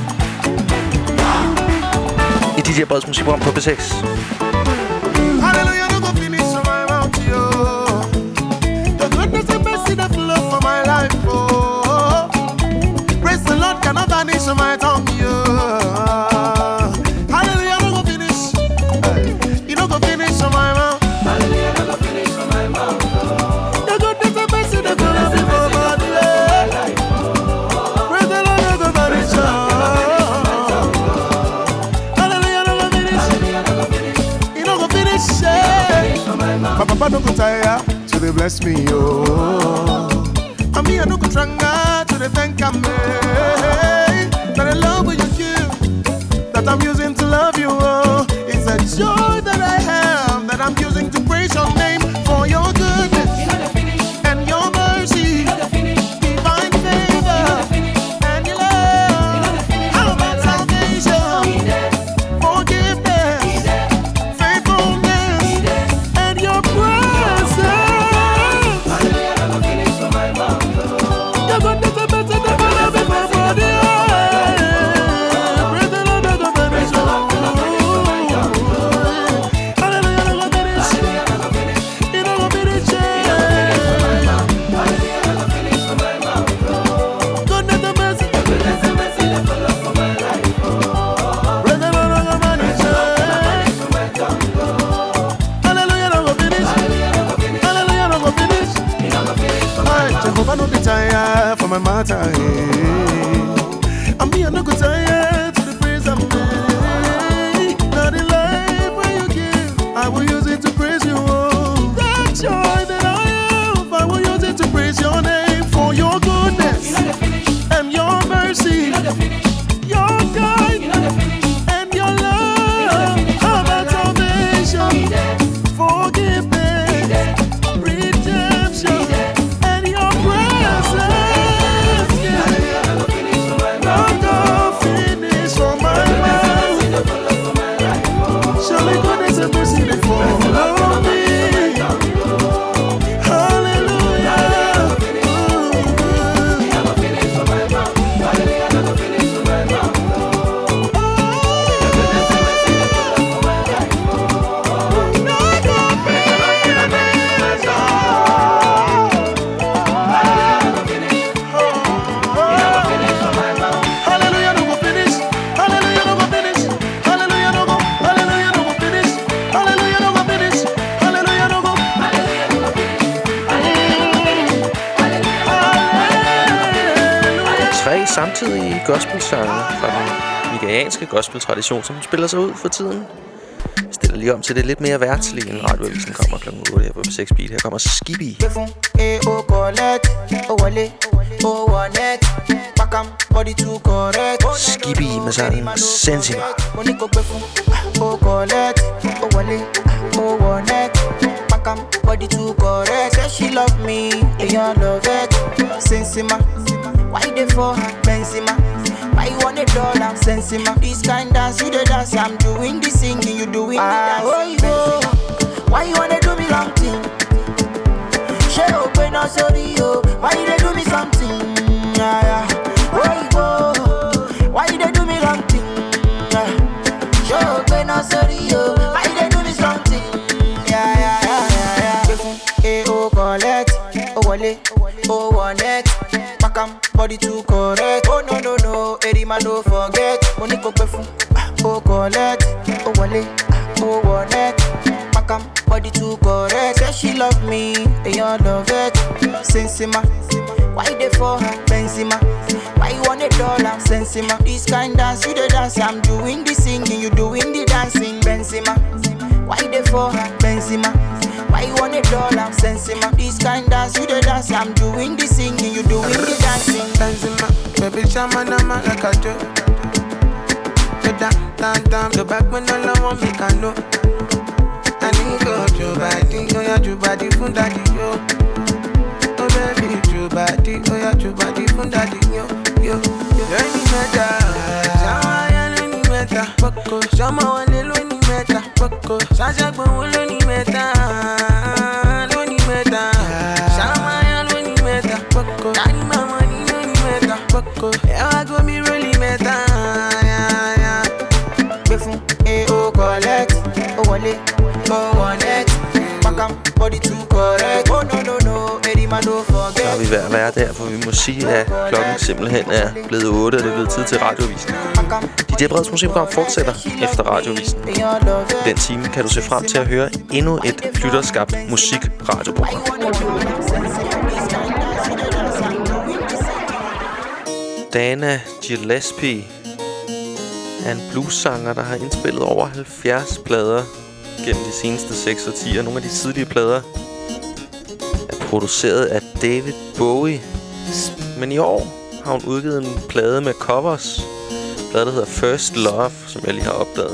I D J Breds musikprogram på B seks. Hallelujah, no go finish on my mouth, yo. The goodness and mercy that flow for my life, oh. Praise the Lord cannot vanish on my tongue, yo. Hallelujah, no go finish. You no go finish on my mouth. Hallelujah, no go finish on my mouth, oh. The goodness and mercy that flow for my life, oh. Praise the Lord, no go vanish, oh. My papa no go tire to they bless me, oh. And me I no go tranga to they thank me. That I love what you give, that I'm using to love you, oh. It's a joy that I have, that I'm using to praise your name for your goodness, you know the finish, and your mercy, you know the finish, divine favor, you know the finish, and your love, you know the finish, how about salvation, forgiveness, faithfulness, and your presence. Hallelujah, no go finish for my mouth. Your goodness and mercy never let me my body. Praise the Lord, no go finish. Hallelujah, no go finish. You no go finish. Hallelujah, no go finish for my mouth. Goodness and mercy, goodness and mercy that follow for my life. Praise the Lord, no go finish. Hallelujah, no go finish. Hallelujah, no go finish. I Jehovah no dey tire for my matter. And me I no go tire to the praise and play. Now the life where you give, I will use it to praise you. Oh, that joy that I have, I will use it to praise your name for your goodness, you know the finish, and your mercy, you know the finish, your guide, you know the finish, and your love, you know the finish, how about salvation, forgiveness, redemption, and your presence. Yeah. Not go finish for my life. Show me goodness and mercy before follow me. Hallelujah, no go finish. Hallelujah, no go finish. Hallelujah, no go. Hallelujah, no go finish. Hallelujah, no go finish. Hallelujah, no go. Tre samtidige gospelsange fra den nigerianske gospeltradition, som spiller sig ud for tiden. Jeg stiller lige om til det lidt mere værtslige, end radioavisen kommer klokken otte her på B seks Beat. Her kommer Skibi. Skibi med sangen Sensima. Body too correct, say she love me, and you love it. Sensima, why they for her Benzema? Why you want a dollar? Sensima, this kind dance you the dance, I'm doing the singing, you doing the dance. Oh, why you wanna do me wrong thing? She open up sorry yo, why they do me something? Yeah, yeah. Oh, why they do me wrong thing? Yeah. She open up sorry yo, why they do me something? Yeah, yeah, yeah, yeah, yeah. Eh, oh, collect, oh, wale, oh, one it. Makam, body too correct. Oh, no, no, no, Eddie man, don't forget. Moniko Befu, oh, collect, oh, wale, oh, one it. Makam, body too correct. Say she love me, and you love it. Sensima, why they for her Benzema? Why you want a dollar? Sensima, this kind dance you the dance, I'm doing the singing, you doing the dancing. Benzema, why they for her Benzema? Why you want a dollar? Sensima, this kind dance you the dance, I'm doing the singing, you doing the dancing. Benzema, baby shaman, I'm like a joke. The down, down, down, the back when all I want me can know. I need go to body, oh yeah, to body, fun daddy, yo. Oh baby, true body, oh yeah, true body, from daddy, yo, yo, yo. Any matter, Shama ya any matter, Boko, Shama wale lo any matter, Boko, Sasha kwa wale any matter, lo any matter, Shama ya lo any matter, Boko, Daddy mama ni lo any matter, Boko, yeah, go me really matter, yeah, yeah. Befun, eh, oh, collect, oh, wale, oh, connect, Bakam, body too correct, oh, no, no, no. Så er vi ved at være der, for vi må sige, at klokken simpelthen er blevet otte, og det er blevet tid til radiovisen. D J Breds musikprogram fortsætter efter radiovisen. Den time kan du se frem til at høre endnu et lytterskabt musikradioprogram. Dana Gillespie er en bluessanger, der har indspillet over halvfjerds plader gennem de seneste seks årtier. Nogle af de tidlige plader produceret af David Bowie. Men i år har hun udgivet en plade med covers. En plade, der hedder First Love, som jeg lige har opdaget.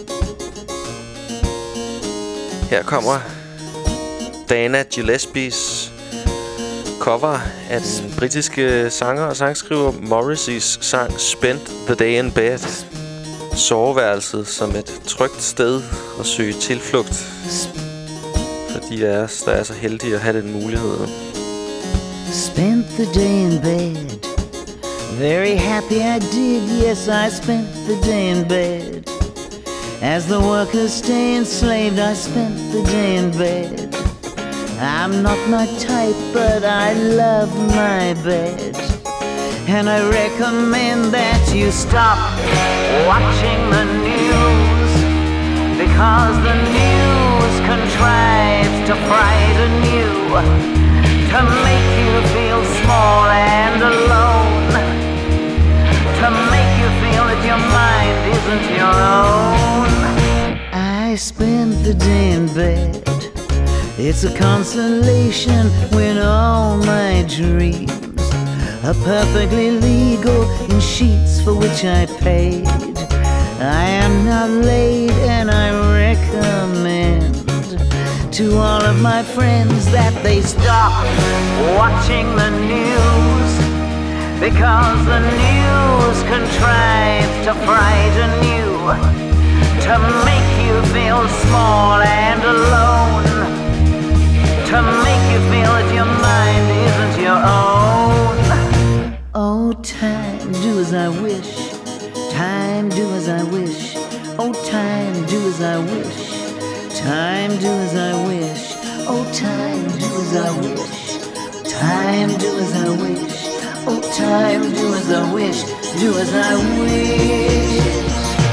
Her kommer Dana Gillespies cover af den britiske sanger og sangskriver Morrissey's sang Spent the Day in Bed. Soveværelset som et trygt sted at søge tilflugt. De af os, der er så heldige at have den mulighed. Spent the day in bed. Very happy I did. Yes, I spent the day in bed. As the workers stay enslaved, I spent the day in bed. I'm not my type, but I love my bed. And I recommend that you stop watching the news, because the news contrives to frighten you, to make you feel small and alone, to make you feel that your mind isn't your own. I spend the day in bed. It's a consolation when all my dreams are perfectly legal in sheets for which I paid. I am not late, and I recommend to all of my friends that they stop watching the news, because the news contrives to frighten you, to make you feel small and alone, to make you feel that your mind isn't your own. Oh, time, do as I wish. Time, do as I wish. Oh, time, do as I wish. Time, do as I wish. Oh, time, do as I wish. Time, do as I wish. Oh, time, do as I wish. Do as I wish.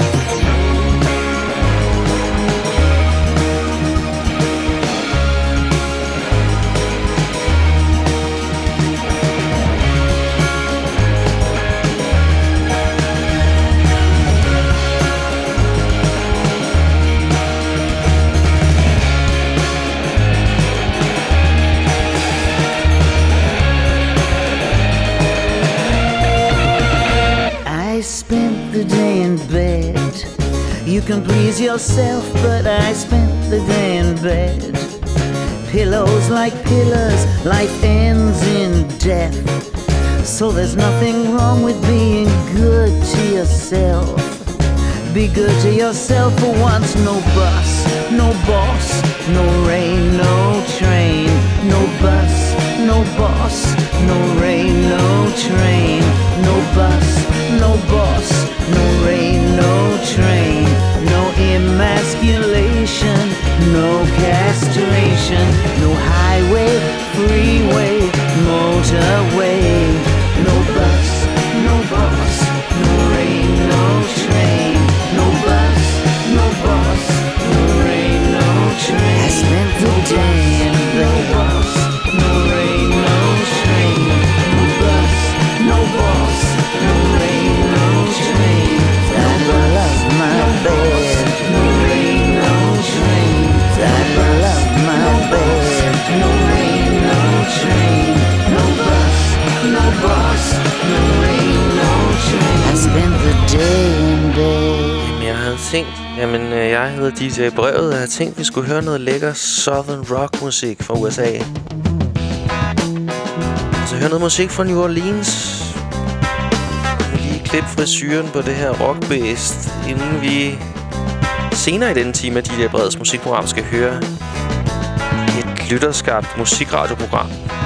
Spent the day in bed. You can please yourself, but I spent the day in bed. Pillows like pillars, life ends in death. So there's nothing wrong with being good to yourself. Be good to yourself for once. No bus, no boss, no rain, no train. No bus, no boss, no rain, no train. No bus, no boss, no rain, no train. No emasculation, no castration. No highway, freeway, motorway. No bus, no boss, no rain, no train. No bus, no boss, no rain, no train. I spent the day in bed. No bus, no rain, no train. No bus, no boss, no rain, no train. I love my bed. No rain, no train. I love my bed. No rain, no train. No bus, no boss, no rain, no train. I spent the day in bed. Jeg havde tænkt, jamen jeg hedder D J Brevet, og jeg havde tænkt, vi skulle høre noget lækker Southern rock musik fra U S A. Så hør noget musik fra New Orleans. Lige klip frisyren på det her rockbæst, inden vi senere i denne time af D J Breds musikprogram skal høre et lytterskabt musikradioprogram.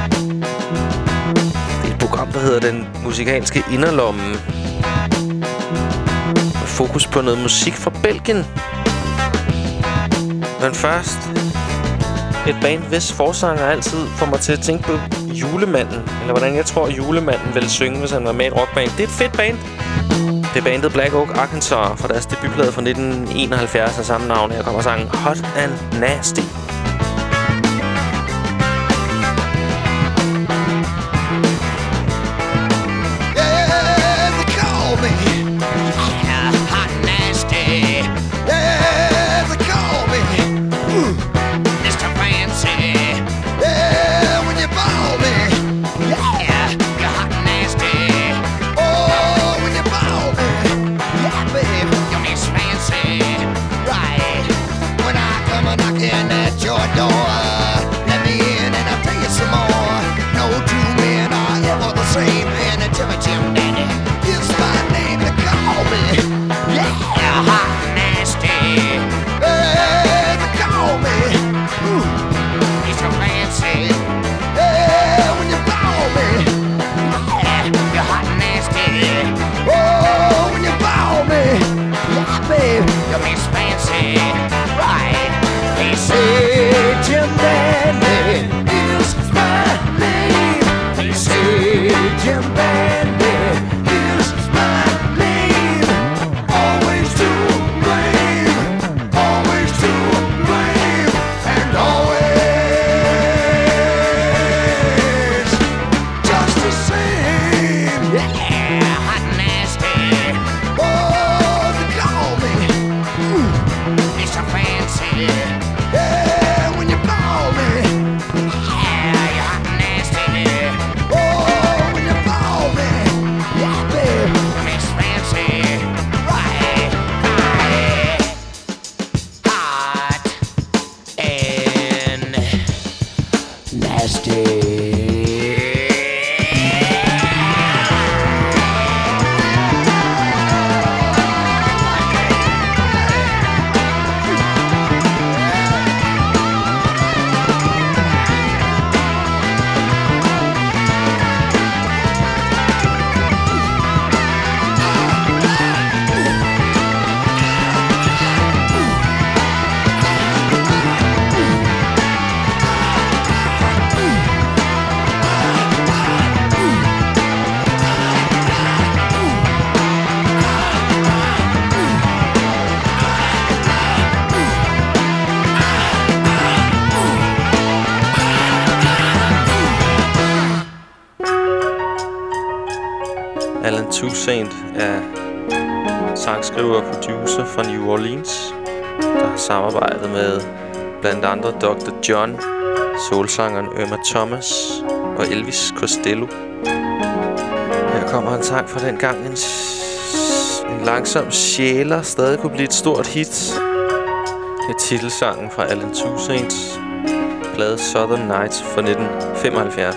Det er et program, der hedder Den Musikalske Inderlomme. Med fokus på noget musik fra Belgien. Men først et band, hvis forsanger altid får mig til at tænke på Julemanden. Eller hvordan jeg tror, Julemanden ville synge, hvis han var med i et rockband. Det er et fedt band. Det er bandet Black Oak Arkansas fra deres debutplade fra nitten enoghalvfjerds af samme navn. Her kommer sangen Hot and Nasty. Toussaint er sangskriver og producer fra New Orleans, der har samarbejdet med blandt andre doktor John, soulsangeren Irma Thomas og Elvis Costello. Her kommer en sang fra den gang, en, en langsom sjæler stadig kunne blive et stort hit. Det er titelsangen fra Alan Toussaints plade Southern Nights fra nitten femoghalvfjerds.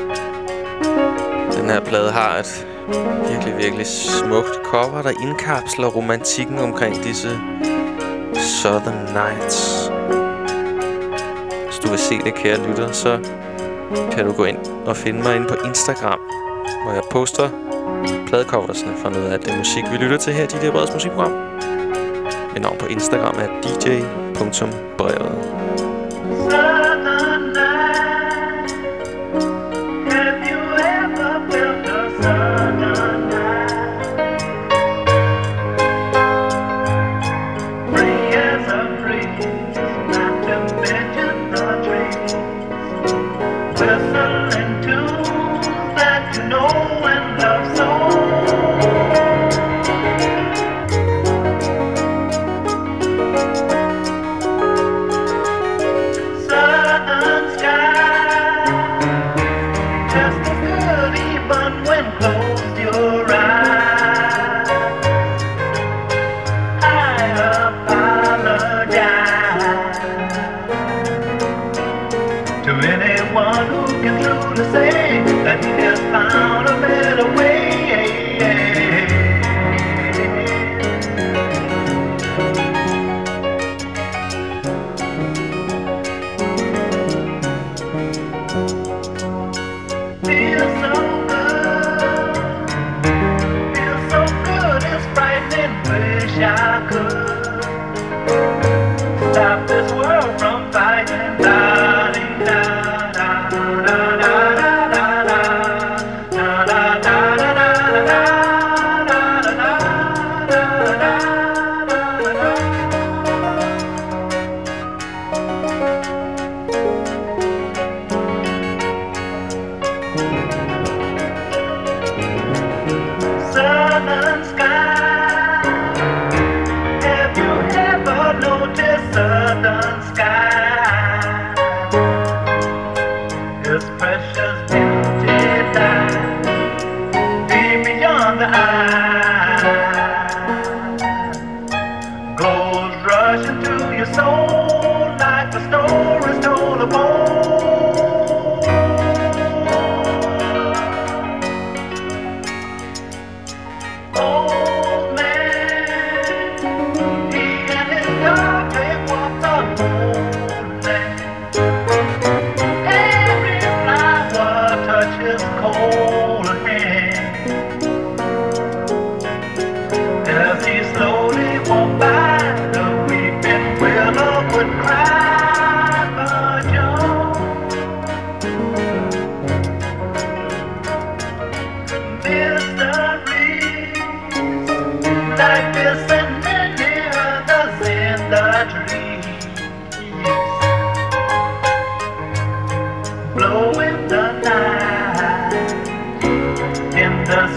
Den her plade har et virkelig, virkelig smukt cover, der indkapsler romantikken omkring disse Southern Nights. Hvis du vil se det, kære lytter, så kan du gå ind og finde mig inde på Instagram, hvor jeg poster pladecoversne for noget af det musik, vi lytter til her i D J Breds musikprogram. Mit navn på Instagram er d j punktum brevet.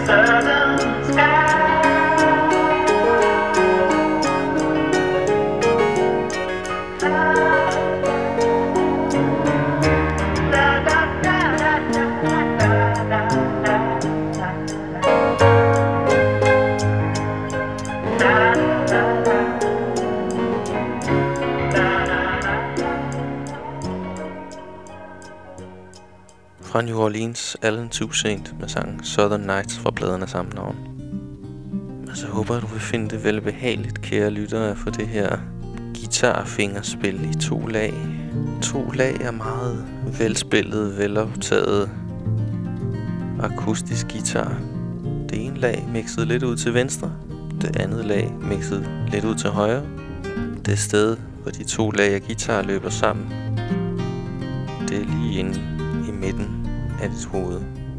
Fra New Orleans, Alan Toussaint med sangen Southern Nights fra pladen af samme navn. Og så håber jeg, du vil finde det velbehageligt, kære lyttere, for det her guitarfingerspil i to lag. To lag er meget velspillet, veloptaget akustisk guitar. Det ene lag mixet lidt ud til venstre, det andet lag mixet lidt ud til højre. Det sted, hvor de to lag af guitar løber sammen, det er lige inde i midten af dit hoved.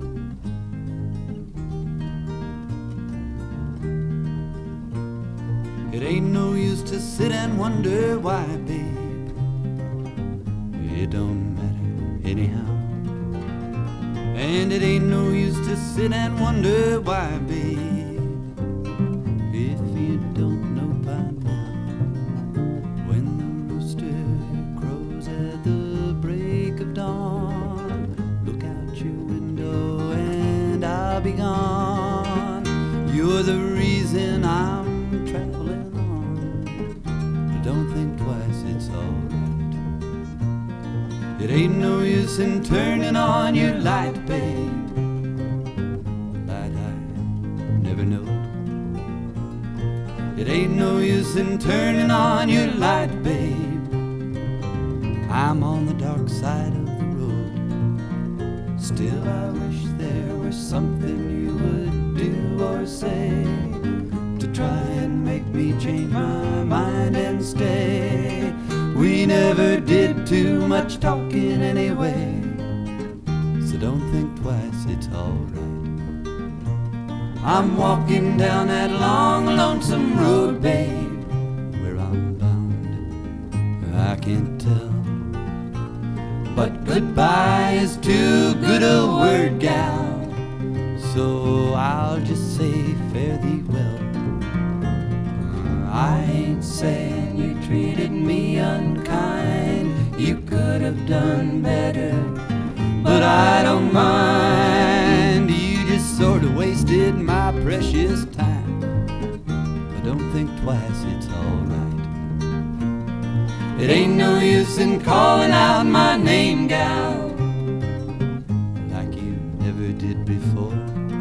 It ain't no use to sit and wonder why, babe. It don't matter anyhow. And it ain't no use to sit and wonder why, babe. If you don't know by now, when the rooster crows at the break of dawn, look out your window and I'll be gone. You're the reason I'm traveling on. Don't think twice, it's alright. It ain't no use in turning on your light, babe. Light I never know. It ain't no use in turning on your light, babe. I'm on the dark side of the road. Still I wish there was something you would do or say to try and make me change my mind and stay. We never did too much talking anyway, so don't think twice, it's alright. I'm walking down that long, lonesome road, babe. Where I'm bound, I can't tell. But goodbye is too good a word, gal, so I'll just say fare thee well. I ain't saying you treated me unkind, you could have done better, but I don't mind. You just sort of wasted my precious time, but don't think twice, it's alright. It ain't no use in calling out my name, gal, like you never did before.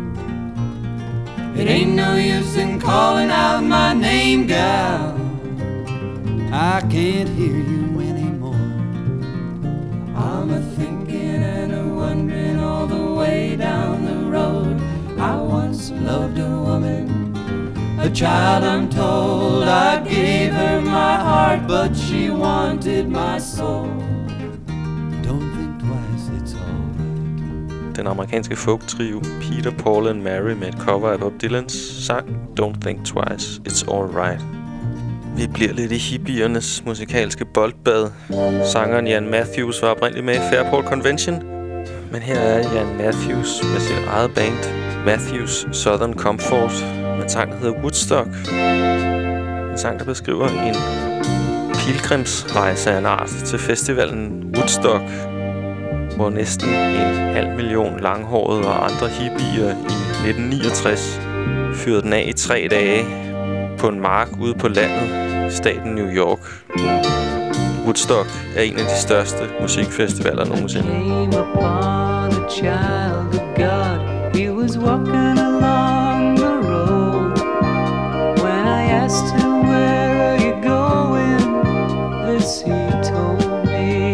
It ain't no use in calling out my name, gal, I can't hear you anymore. I'm a-thinking and a-wondering all the way down the road. I once loved a woman, a child I'm told. I gave her my heart, but she wanted my soul. Don't think twice, it's alright. Den amerikanske folk-trio Peter, Paul and Mary med et cover af Bob Dylans sang Don't Think Twice, It's Alright. Vi bliver lidt i hippiernes musikalske boldbad. Sangeren Jan Matthews var oprindeligt med i Fairport Convention, men her er Jan Matthews med sit eget band Matthews Southern Comfort med en sang, der hedder Woodstock. En sang, der beskriver en pilgrimsrejse af en art til festivalen Woodstock, hvor næsten en halv million langhårede og andre hippier i nitten niogtres fyrede den af i tre dage på en mark ude på landet i staten New York. Woodstock er en af de største musikfestivaler nogensinde. Came upon a child of God. He was walking along the road. When I asked him, where are you going? This he told me.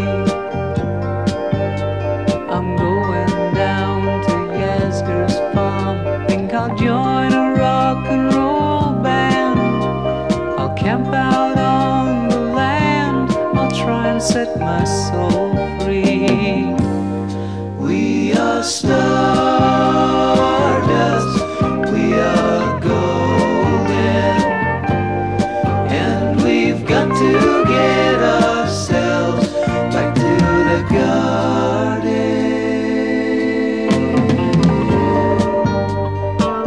I'm going down to Yasgur's farm. Think I'll join a rock and roll band. I'll camp out on the land. I'll try and set my soul free. We are stardust, we are golden, and we've got to get ourselves back to the garden.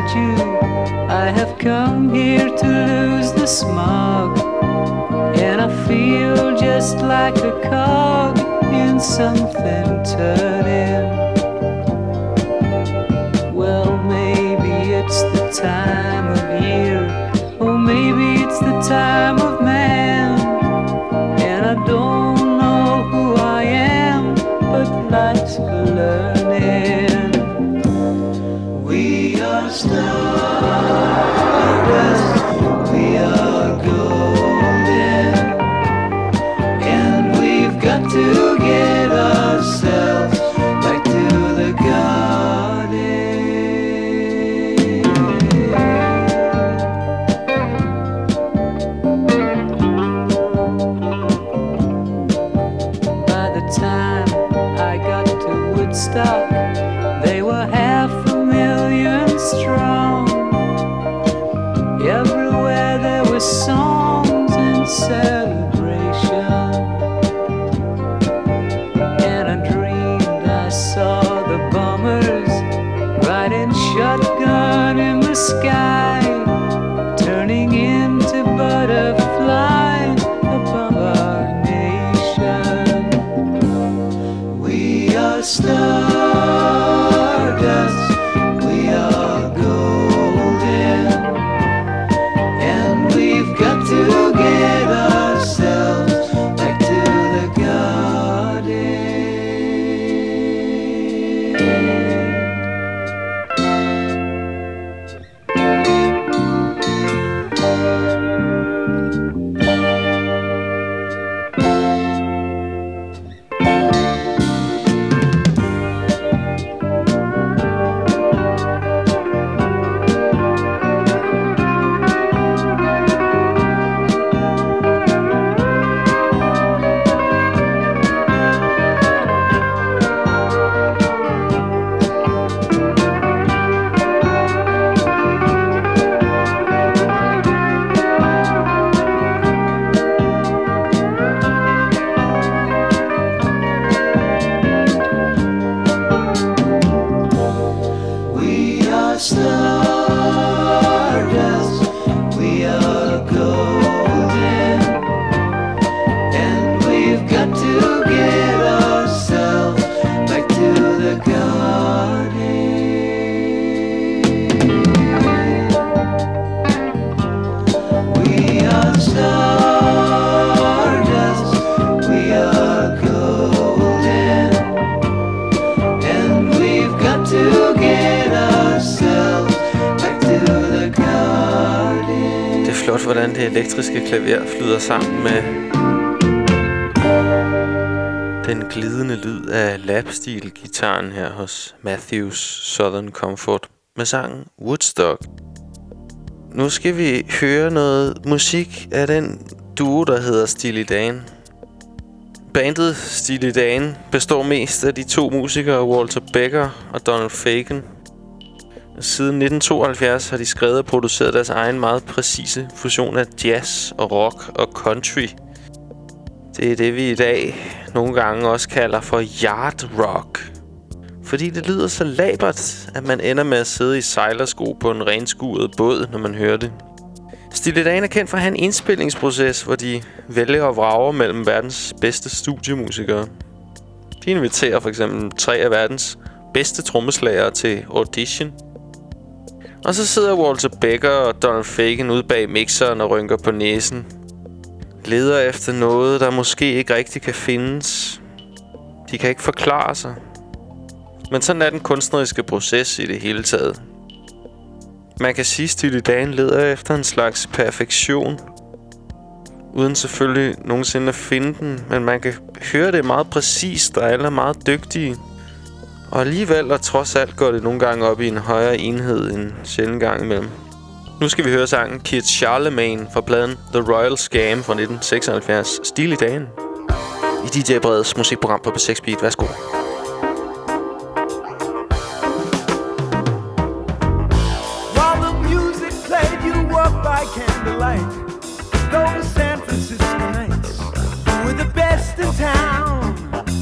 beside you. I have come here to lose the smog, and I feel just like a cog in something turning. Well, maybe it's the time of year, or maybe it's the time of man, and I don't know who I am, but life's for learning. We are stardust, we are golden, and we've got to get ourselves back to the garden. By the time I got to Woodstock, they were half a million strong. Everywhere there were songs and celebration, and I dreamed I saw the bombers riding shotgun in the sky, turning into butterflies above our nation. We are stardust, we are golden, and we've got to get ourselves back to the garden. We are stardust, we are golden, and we've got to get ourselves back to the garden. We are stardust, we are golden, and we've got to get ourselves back to the garden. Det er flot, hvordan det elektriske klaver flyder sammen med den glidende lyd af lapstil-gitaren her hos Matthews Southern Comfort med sangen Woodstock. Nu skal vi høre noget musik af den duo, der hedder Steely Dan. Bandet Steely Dan består mest af de to musikere Walter Becker og Donald Fagen. Siden nitten tooghalvfjerds har de skrevet og produceret deres egen meget præcise fusion af jazz og rock og country. Det er det, vi i dag nogle gange også kalder for yard rock. Fordi det lyder så labert, at man ender med at sidde i sejlersko på en renskuret båd, når man hører det. Steely Dan er kendt for at have en indspilningsproces, hvor de vælger og vrager mellem verdens bedste studiemusikere. De inviterer for eksempel tre af verdens bedste trommeslagere til audition. Og så sidder Walter Becker og Donald Fagen ude bag mixeren og rynker på næsen. Leder efter noget, der måske ikke rigtig kan findes. De kan ikke forklare sig. Men sådan er den kunstneriske proces i det hele taget. Man kan sige, at Steely Dan leder efter en slags perfektion. Uden selvfølgelig nogensinde at finde den. Men man kan høre det meget præcist, og alle er meget dygtige. Og alligevel og trods alt går det nogle gange op i en højere enhed en sjældent gang imellem. Nu skal vi høre sangen Kid Charlemagne fra pladen The Royal Scam fra nitten seksoghalvfjerds. Steely Dan i D J Breds musikprogram på P seks Beat. Værsgo. While the music played, you walk by candlelight. Those San Francisco nights were the best in town.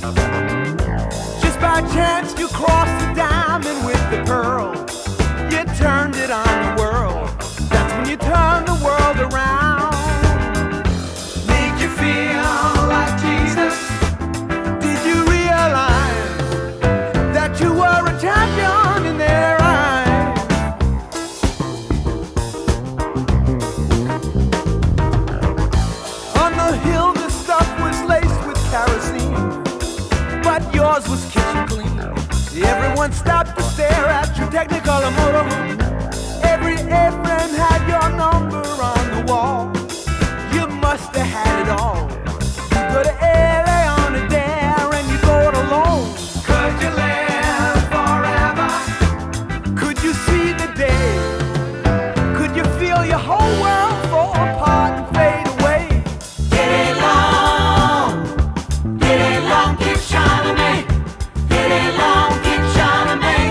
Just by chance you crossed the diamond with the pearl. You turned it on the world. That's when you turn the world around. Make you feel like Jesus. Did you realize that you were a champion in their eyes? On the hill the stuff was laced with kerosene, but yours was kitchen clean. Everyone stopped to stare at your Technicolor motorhome. Every A-frame had your number on the wall. You must have had it all. You go to L A on a dare and you go it alone. Could you live forever? Could you see the day? Could you feel your whole world fall apart and fade away? Get it long, get it long, keep shining me. Get it long, keep shining me.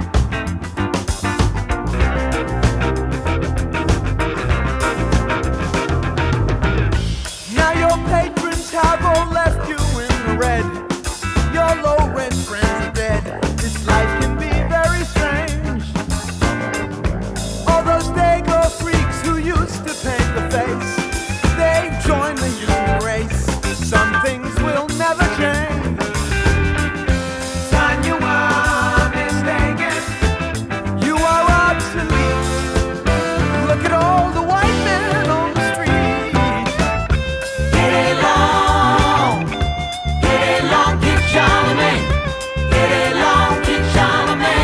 Now your patrons have all left you in the red. Your low rent friends are dead. This life can be very strange. All those Dago freaks who used to paint the face, they've joined the human race. Some things will never change. Son, you are mistaken. You are obsolete. Look at all the white men on the street. Get it long, get it long, keep shining me. Get it long, keep shining me.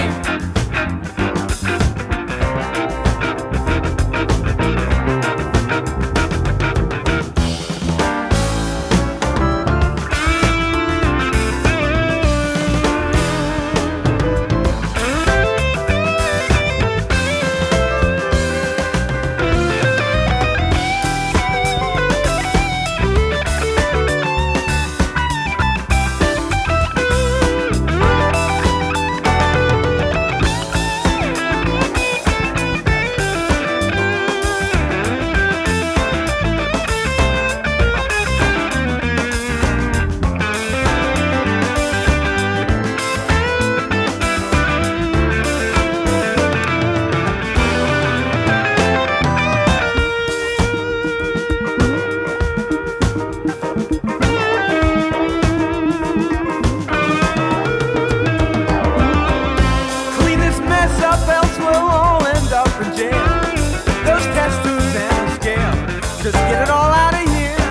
Clean this mess up, else we'll all end up in jail. Those tattoos and the scale, just get it all out of here.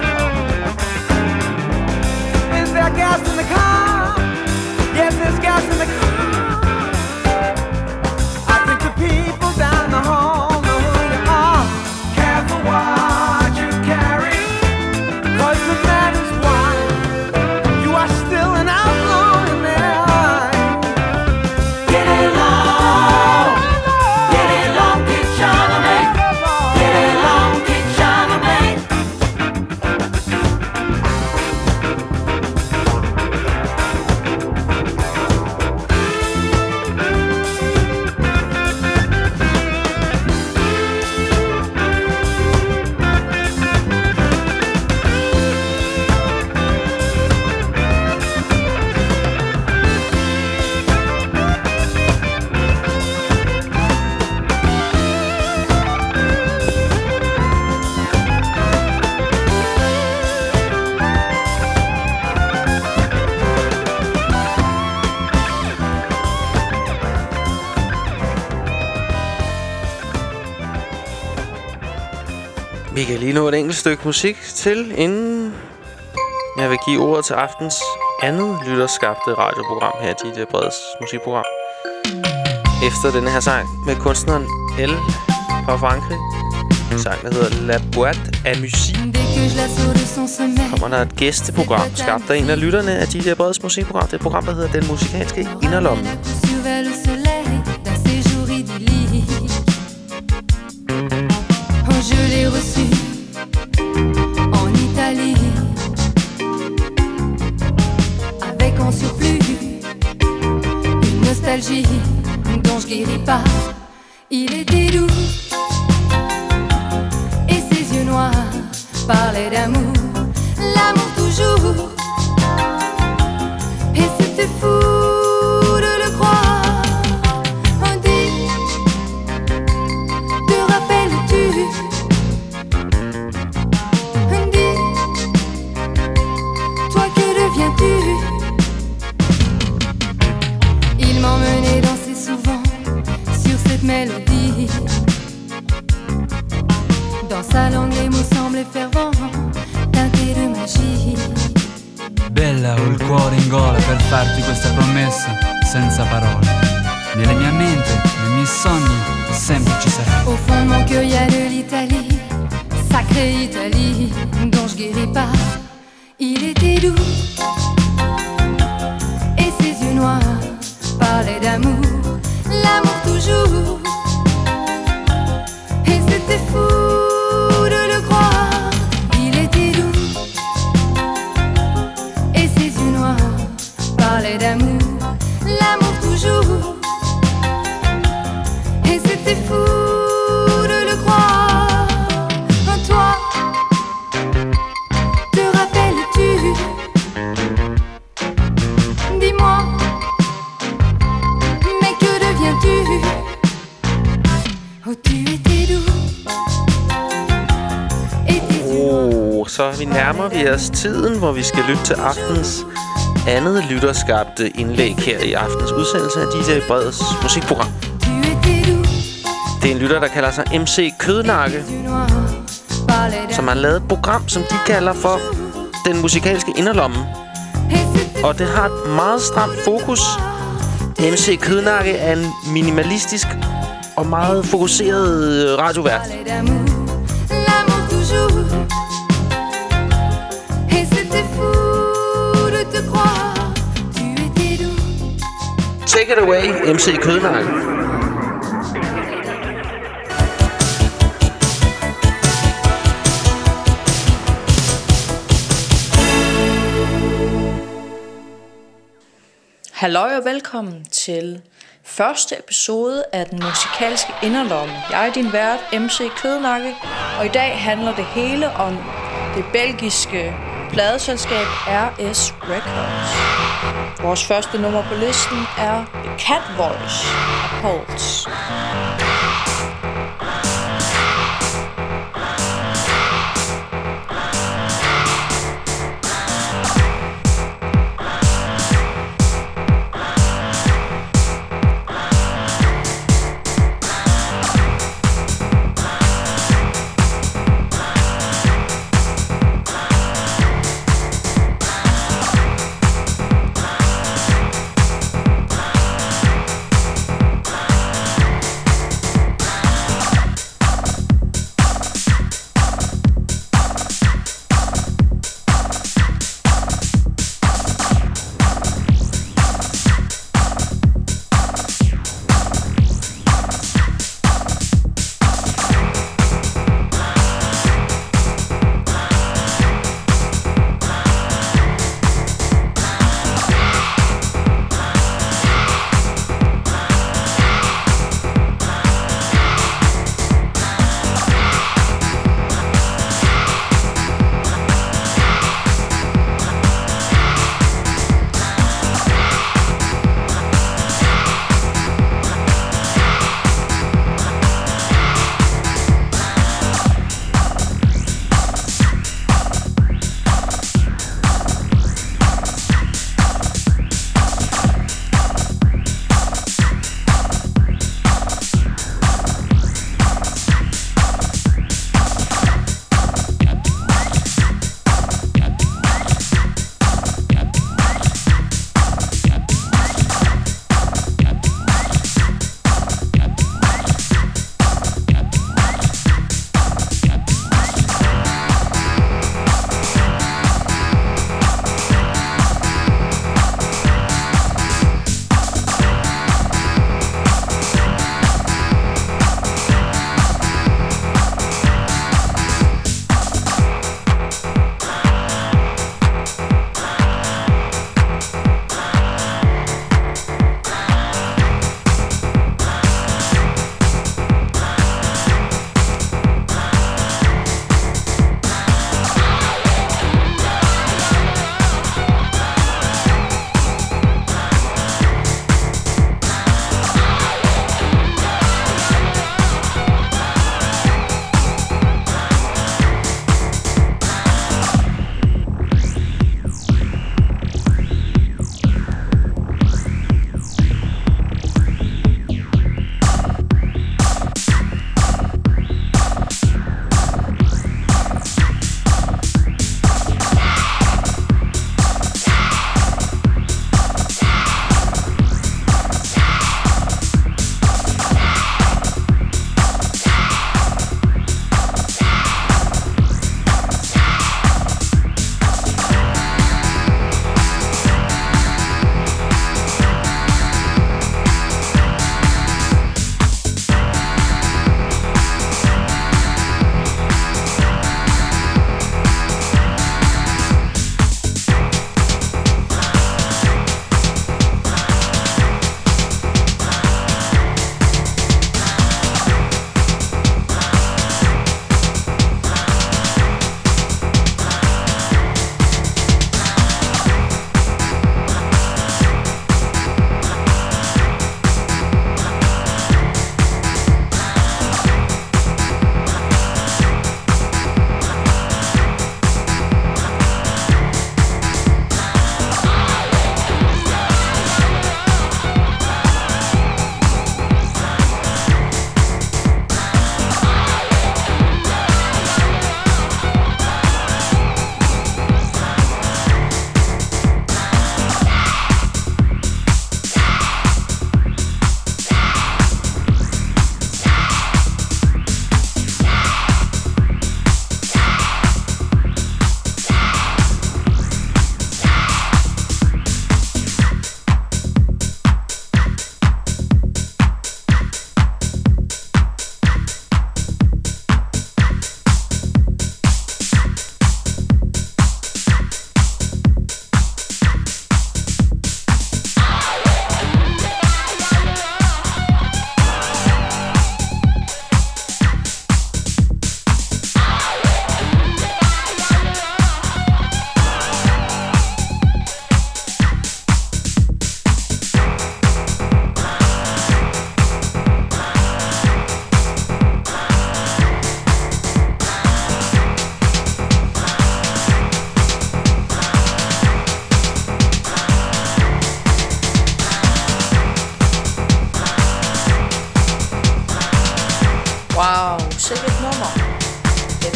Is there gas in the car? Yes, there's gas in the car. I think the people down the hall know who you are. Careful what you carry, 'cause the man is wise. You are still an outlaw in their eyes. Get it long, get it long, keep shining me. Get it long, keep shining me. Vi kan lige nå et enkelt stykke musik til, inden jeg vil give ordet til aftens andet lytterskabte radioprogram her, D J Breds musikprogram. Efter denne her sang med kunstneren Elle fra Frankrig. Sang, der hedder La Boîte à Musique. Kommer der et gæsteprogram, skabt af en af lytterne af D J Breds musikprogram. Det er et program, der hedder Den Musikalske Inderlommen. Je l'ai reçu en Italie, avec en surplus une nostalgie dont je guéris pas. Il était doux et ses yeux noirs parlaient d'amour, l'amour toujours. Et c'était fou de le croire. On dit deviens-tu? Il m'emmenait danser souvent sur cette mélodie. Dans sa langue les mots semblaient fervents, teintés de magie. Bella, ho il cuore in gola per farti questa promessa senza parole. Nella mia mente, nei miei sogni, sempre ci sarai. Au fond de mon cœur y a de l'Italie, sacrée Italie, dont je guéris pas. Il était doux, et ses yeux noirs parlaient d'amour, l'amour toujours. Et c'était fou de le croire, il était doux, et ses yeux noirs parlaient d'amour, l'amour toujours. Et c'était fou de le croire. Toi, te rappelles-tu? Dis-moi, mais que deviens-tu? Oh, tu étais doux. Oh, så vi nærmer vi os tiden, hvor vi skal lytte til aftens andet lytterskabte indlæg her i aftens udsendelse af D J Breds musikprogram. Det er en lytter, der kalder sig M C Kødnakke, som har lavet et program, som de kalder for Den Musikalske Inderlomme. Og det har et meget stramt fokus. M C Kødnakke er en minimalistisk og meget fokuseret radiovært. Take it away, M C Kødnakke. Halløj og velkommen til første episode af Den Musikalske Inderlomme. Jeg er din vært, M C Kødnakke, og i dag handler det hele om det belgiske pladeselskab R S Records. Vores første nummer på listen er The Cat Voice af Pulse.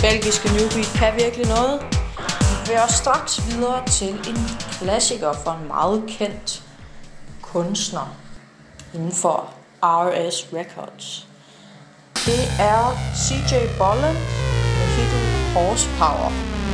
belgiske newbeat kan virkelig noget. Vi vil også straks videre til en klassiker fra en meget kendt kunstner inden for R S Records. Det er C J Bolland med hittet Horsepower.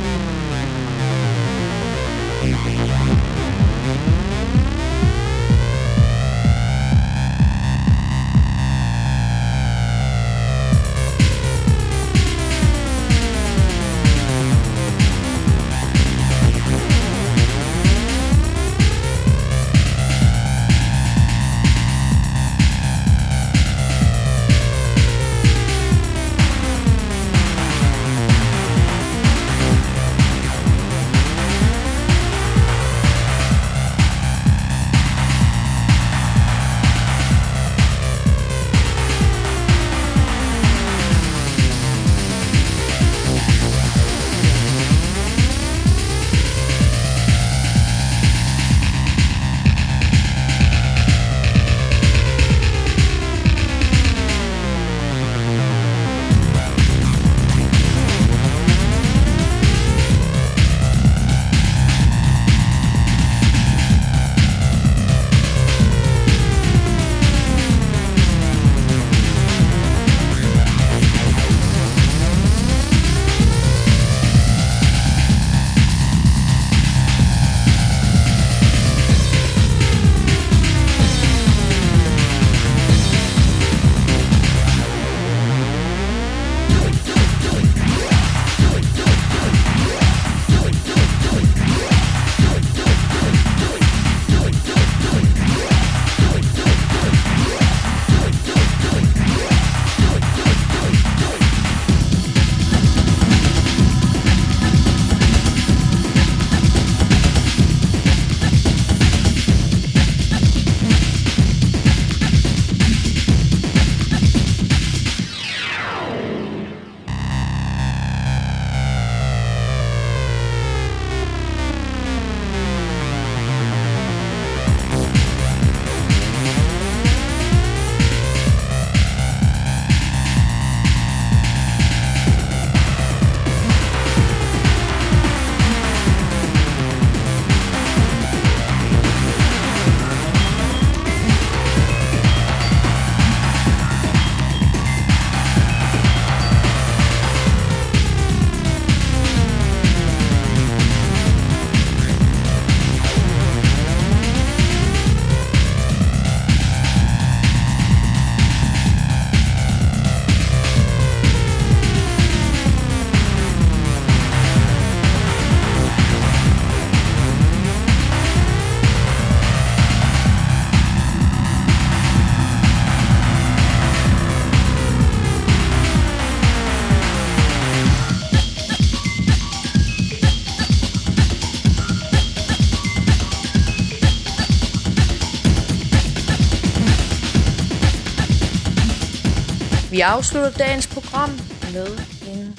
Vi afslutter dagens program med en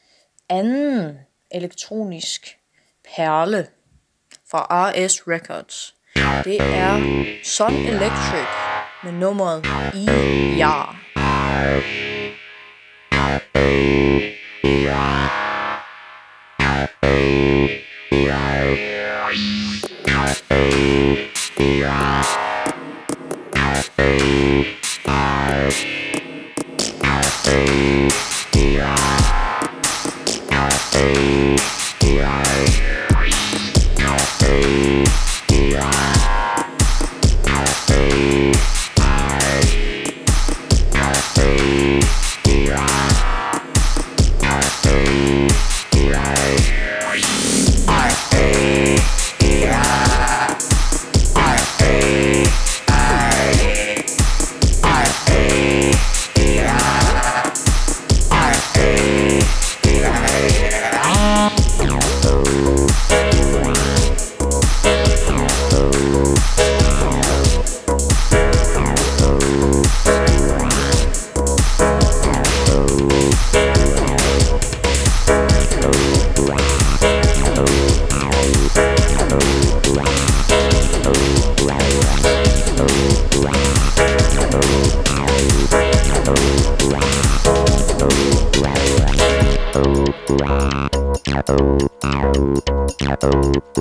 anden elektronisk perle fra R S Records. Det er Sun Electric med nummeret I Jar. Hey.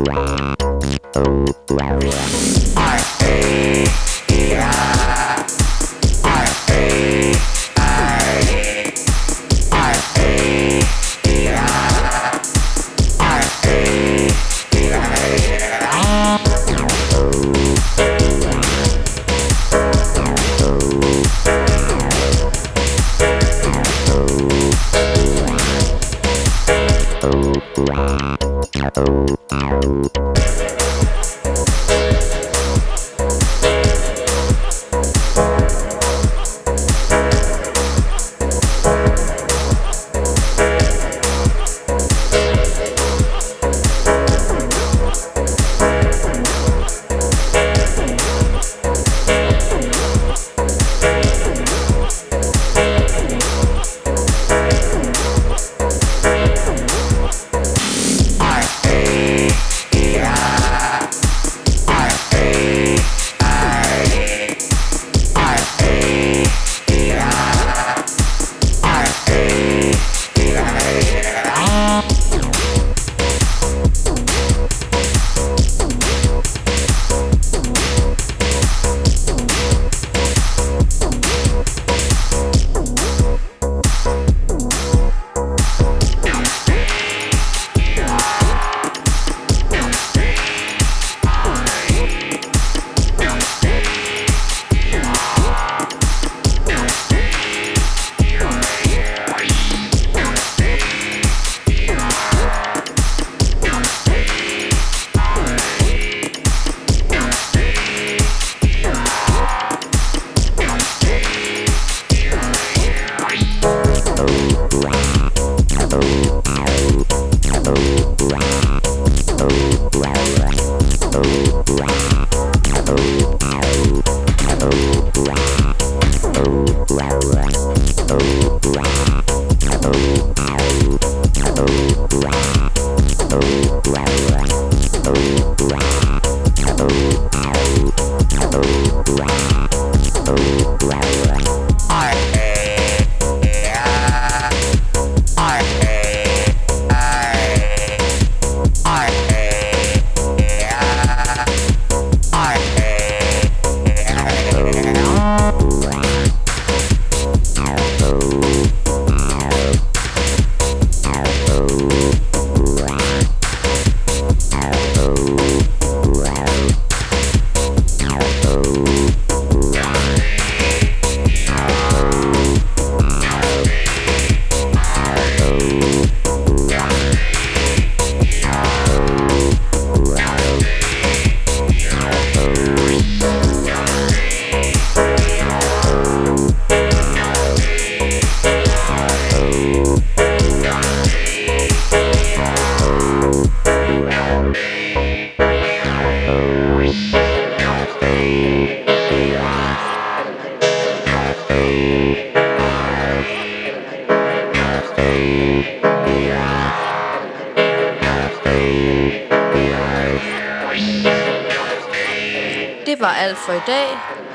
Det var alt for i dag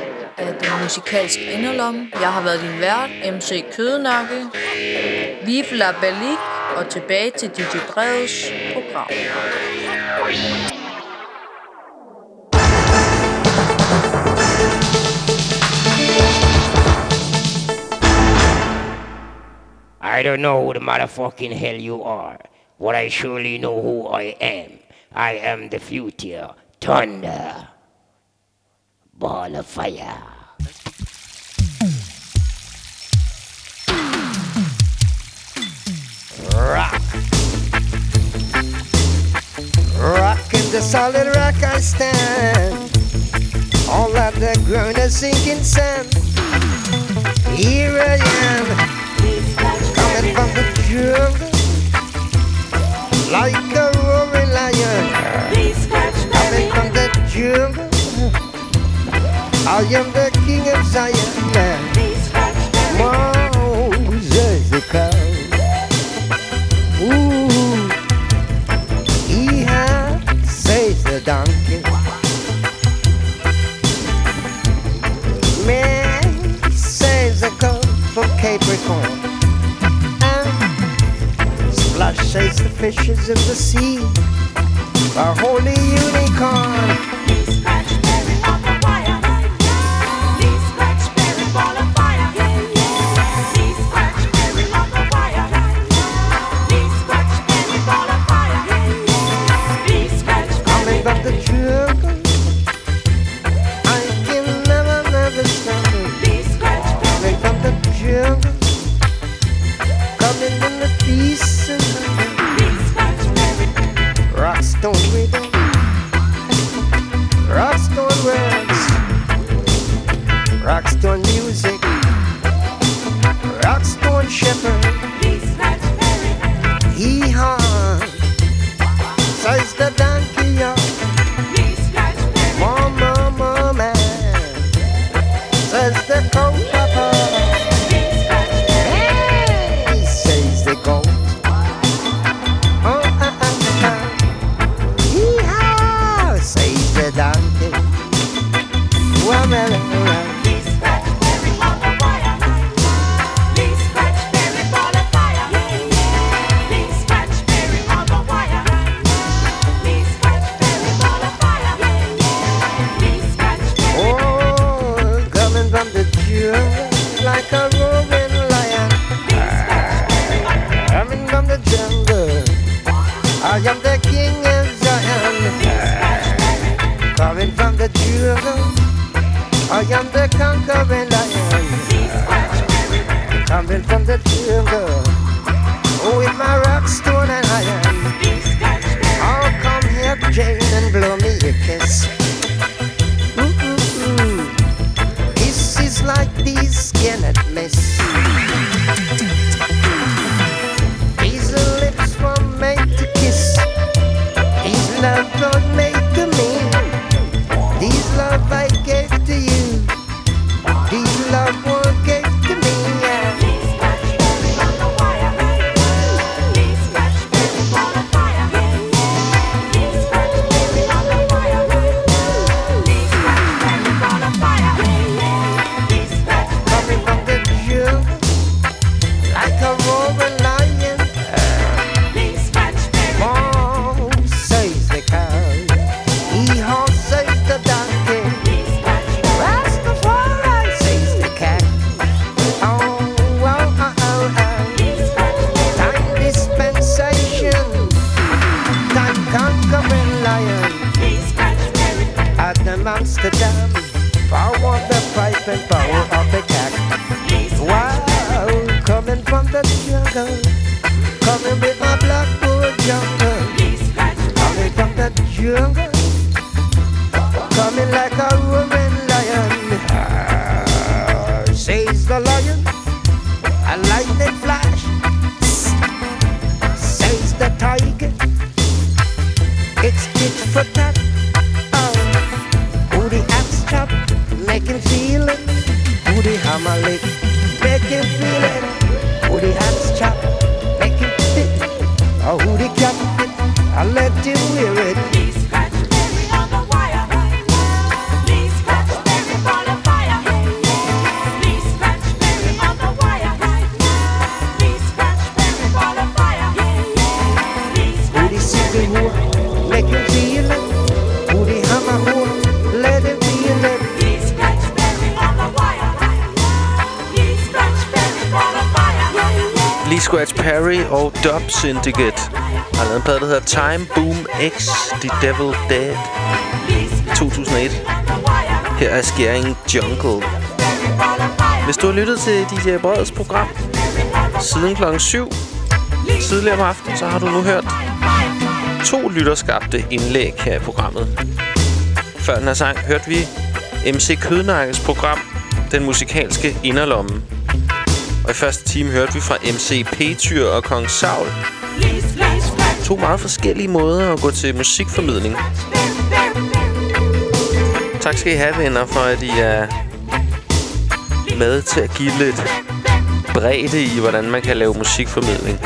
af Den Musikalske Inderlomme. Jeg har været din vært, M C Kødnakke. Vive la Bellique, og tilbage til D J Breds program. I don't know who the motherfucking hell you are. What I surely know who I am. I am the future. Thunder. Ball of fire. Rock. Rock in the solid rock I stand. All of the ground is sinking sand. Here I am, coming from the jungle, like a roaring lion. Coming from the jungle, I am the king of Zion. Moses the cow. Ooh, he has says the donkey. Man says the cow from Capricorn. And Splash says the fishes in the sea. a holy unicorn. Please scratch Perry on the wire right now. Please scratch Perry ball of fire. Yeah, yeah. Please scratch Perry on the wire right now. Please scratch Perry ball of fire. Yeah, yeah. Please scratch Perry. Coming from the jungle, I can never, never stumble. Please scratch Perry. Coming from the jungle, coming in the peace and Please scratch Perry. rockstone rhythm, rockstone words, rockstone music, rockstone shepherd. Please scratch Perry. Hee-haw, says the donkey, y'all. Please scratch Perry. Mama, mama, says the cow-papa. Please scratch Perry. Hey, says the goat. Oh, ah, ah, ah. Hee-haw, says the donkey. Well, well, well. Please scratch Perry on the wire right now. Please scratch Perry ball of fire. Yeah, yeah. Please scratch Perry on the wire right now. Please scratch Perry ball of fire. Yeah, yeah. Please scratch Perry. Oh, coming from the jungle like a roaring lion. Coming from the jungle, I am the king of Zion. Coming from the jungle, I am the conquering lion. Coming from the jungle, with my rock, stone and iron. I'll come here, Jane, and blow me a kiss. Ooh, kisses like these cannot miss. These lips were made to kiss. These love God made to me. These love I gave to you. These love were gave to me. Yeah. Please scratch Perry on the wire right now. Please scratch Perry ball of fire. Yeah, yeah. Please scratch Perry on the wire right now. Please scratch Perry ball of fire. Yeah, yeah. Please scratch Coming from the jungle like a roaring lion. Please scratch Perry. Oh, says the cow. Hee-haw, says the donkey. Please scratch Perry. Rastafari, says the cat. Oh, oh, oh, oh, oh. Please scratch Perry. Time dispensation, time conquering lion. Please scratch Perry. At the Amsterdam, power of the pipe and power of the cat. Please scratch Wow, coming from the jungle, coming with my blackwood jungle. Please scratch Coming from the jungle, coming like a roaring lion. Ah, says the lion, a lightning flash. Says the tiger, it's tit for tat. Oh, who the axe chop, make him feel it. Who the hammer lick, make him feel it. Who the axe chop, make him fit. Oh, who the cap fit, I let him wear it. Please scratch Perry on the wire right now. Please scratch Perry ball of fire. Yeah, yeah. Please scratch Perry on the wire right now. Please scratch Perry ball of fire. Yeah, yeah. Please Who scratch the city who, make him feel it. Who the hammer who, let him feel it. Please scratch Perry on the wire right now. Please scratch Perry ball of fire. Yeah, yeah. Lee Scratch Perry og Dub Syndicate har lavet en plade, der hedder Time Boom X The Devil Dead i to tusind og et. Her er skæringen Jungle. Hvis du har lyttet til D J Breds program siden klokken syv tidligere om aftenen, så har du nu hørt to lytterskabte indlæg her i programmet. Før den her sang hørte vi M C Kødnakkes program Den Musikalske Inderlomme. Og i første time hørte vi fra M C Petyr og Kong Saul. To meget forskellige måder at gå til musikformidling. Tak skal I have, venner, for at I er med til at give lidt bredde i, hvordan man kan lave musikformidling.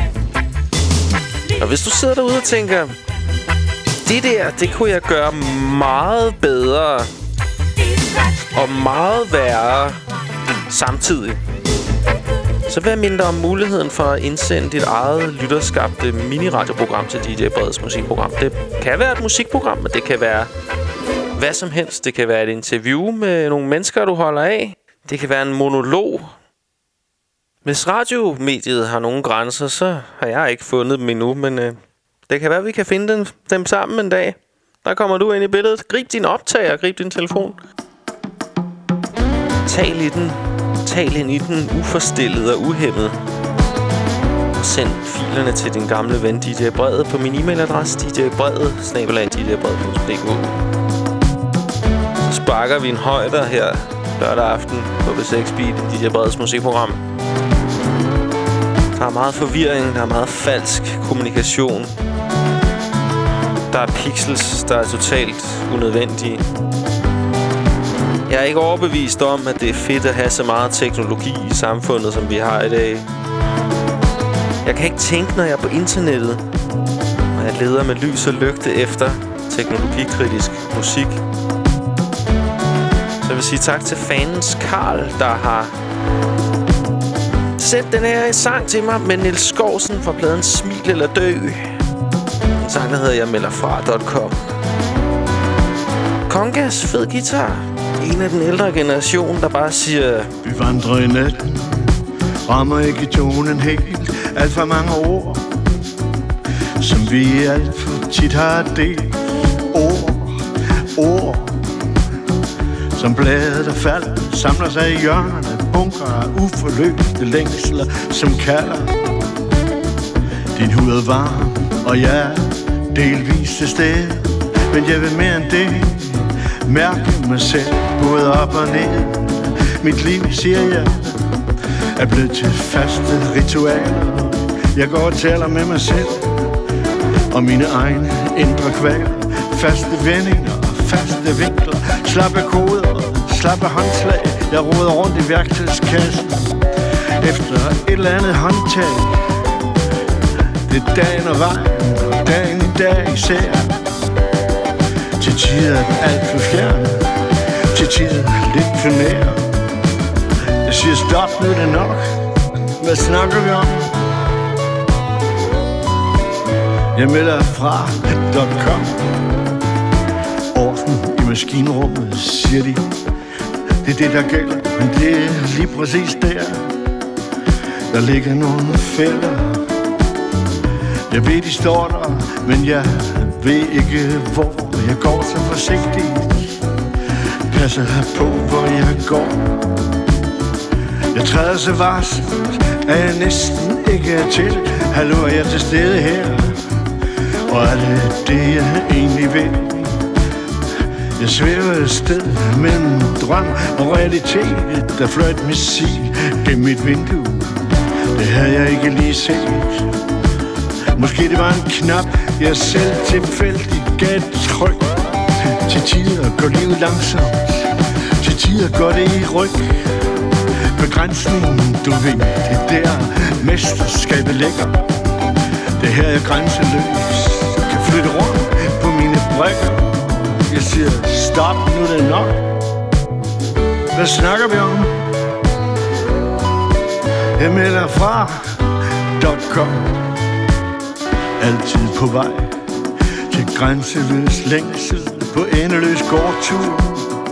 Og hvis du sidder derude og tænker, det der, det kunne jeg gøre meget bedre og meget værre samtidig, så vil jeg minde dig om muligheden for at indsende dit eget lytterskabte mini-radioprogram til D J Breds musikprogram. Det kan være et musikprogram, men det kan være hvad som helst. Det kan være et interview med nogle mennesker, du holder af. Det kan være en monolog. Hvis radiomediet har nogle grænser, så har jeg ikke fundet dem endnu, men øh, det kan være, at vi kan finde dem, dem sammen en dag. Der kommer du ind i billedet. Grib din optager, grib din telefon. Tal i den. Tal ind i den uforstillet og uhæmmet. Og send filerne til din gamle ven D J Brede på min e-mailadresse d j brede snabel-a d j brede punktum d k. Så sparker vi en højder her lørdag aften på B seks Beat, D J Breds musikprogram. Der er meget forvirring, der er meget falsk kommunikation. Der er pixels, der er totalt unødvendige. Jeg er ikke overbevist om, at det er fedt at have så meget teknologi i samfundet, som vi har i dag. Jeg kan ikke tænke, når jeg er på internettet, og jeg leder med lys og lygte efter teknologikritisk musik. Så jeg vil sige tak til fanens Karl, der har sendt den her sang til mig med Niels Skovsen fra pladen Smil eller Dø. En sang, der hedder jeg melder fra punktum com. Kongas, fed guitar. En af den ældre generation, der bare siger: vi vandrer i natten, rammer ikke tonen helt. Alt for mange ord, som vi alt for tit har delt. Ord, ord, som bladet der falder, samler sig i hjørnerne. Bunker af uforløste længsler, som kalder. Din hud er varm, og jeg er delvis til stede. Men jeg vil mere end det. Mærke mig selv, både op og ned. Mit liv, siger jeg, er blevet til faste ritualer. Jeg går og taler med mig selv og mine egne indre kvaler. Faste vendinger, faste vinkler, slappe koder, slappe håndslag. Jeg roder rundt i værktøjskassen efter et eller andet håndtag. Det er dagen og vejen, og dagen i dag især. Til tider er den alt for fjern, til tider lidt for nær. Jeg siger stop, nu er det nok. Hvad snakker vi om? Jeg melder fra punktum com. Orden i maskinrummet, siger de. Det er det, der gælder, men det er lige præcis der. Der ligger nogle fælder. Jeg ved, de står der, men jeg ved ikke, hvor. Jeg går så forsigtigt, passer på, hvor jeg går. Jeg træder så varsomt, at jeg næsten ikke er til. Hallo, er jeg til stede her? Og er det det, jeg egentlig vil? Jeg svæver et sted mellem drøm og realitet. Der fløj et missil gennem mit vindue. Det havde jeg ikke lige set. Måske det var en knap, jeg selv tilfældigt gav et tryk. Til tider går livet langsomt, til tider går det i ryg. Begrænsningen, du ved, det der mesterskabet ligger. Det her er grænseløs, kan flytte rundt på mine brækker. Jeg siger stop, nu er det nok. Hvad snakker vi om? Jeg melder fra punktum com. Altid på vej til grænseløs længsel på endeløs gårdtur.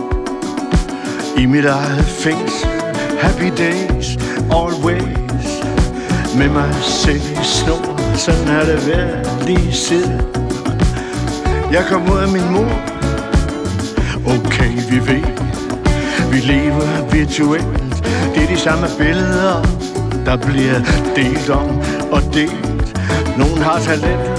I mit eget fængsel, happy days, always. Med mig selv i snor, sådan har det været lige siden jeg kom ud af min mor. Okay, vi ved, vi lever virtuelt. Det er de samme billeder, der bliver delt om og delt. Nogen har talent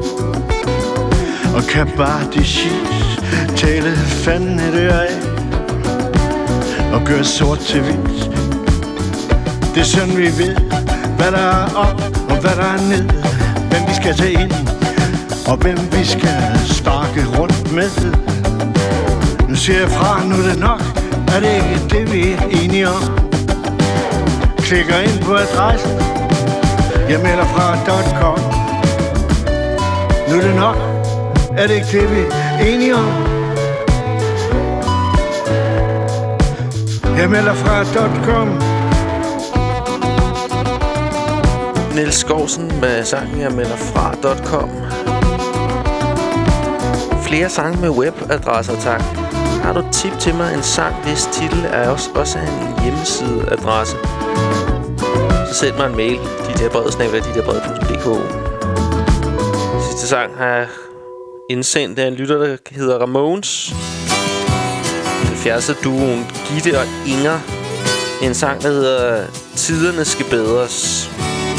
og kan bare det shit tale fanden et øre af og gøre sort til hvidt. Det er sådan vi ved, hvad der er op og hvad der er ned, hvem vi skal tage ind og hvem vi skal sparke rundt med. Nu siger jeg fra, nu er det nok. Er det ikke det, vi er enige om? Klikker ind på adressen. Jeg melder fra punktum com. Nu er det nok. Er det ikke det, vi er enige om? Jeg melder fra punktum com. Niels Skovsen med sangen jeg melder fra punktum com. Flere sange med webadresser, tak. Har du et tip til mig? En sang, hvis titel er også, også en hjemmesideadresse. Så send mig en mail. De der brede snabler, de der brede punktum d k. Sidste sang har jeg indsendt af en lytter, der hedder Ramones. halvfjerdser-duoen Gitte og Inger. En sang, der hedder Tiderne skal bedres.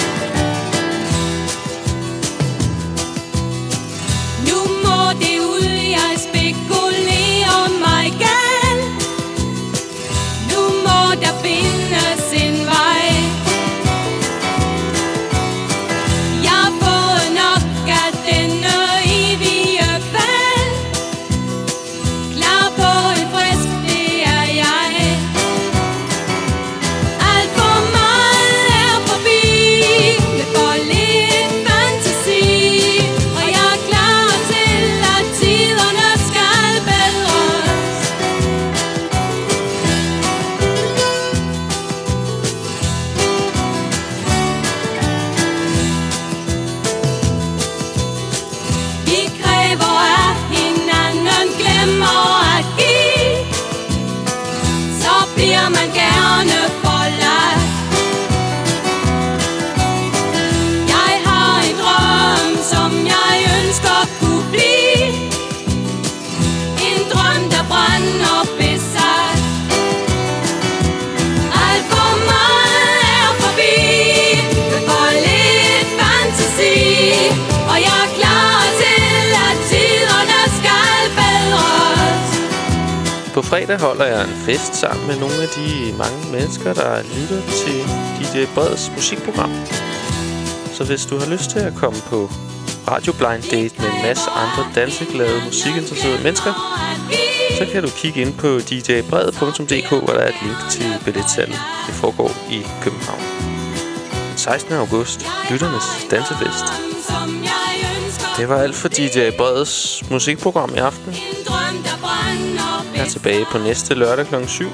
På fredag holder jeg en fest sammen med nogle af de mange mennesker, der lytter til D J Breds musikprogram. Så hvis du har lyst til at komme på Radio Blind Date med en masse andre danseglade, musikinteresserede mennesker, så kan du kigge ind på d j bred punktum d k, hvor der er et link til billetsalget. Det foregår i København. Den sekstende august, lytternes dansefest. Det var alt for D J Breds musikprogram i aften. Jeg er tilbage på næste lørdag klokken syv.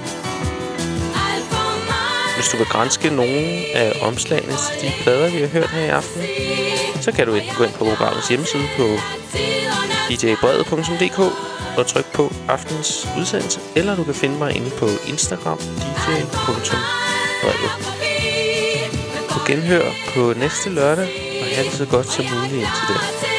Hvis du vil granske nogle af omslagene til de plader, vi har hørt her i aften, så kan du enten gå ind på programmets hjemmeside på d j bred punktum d k og trykke på aftens udsendelse, eller du kan finde mig inde på Instagram, d j punktum bred. På genhør på næste lørdag, og have det så godt som muligt indtil det.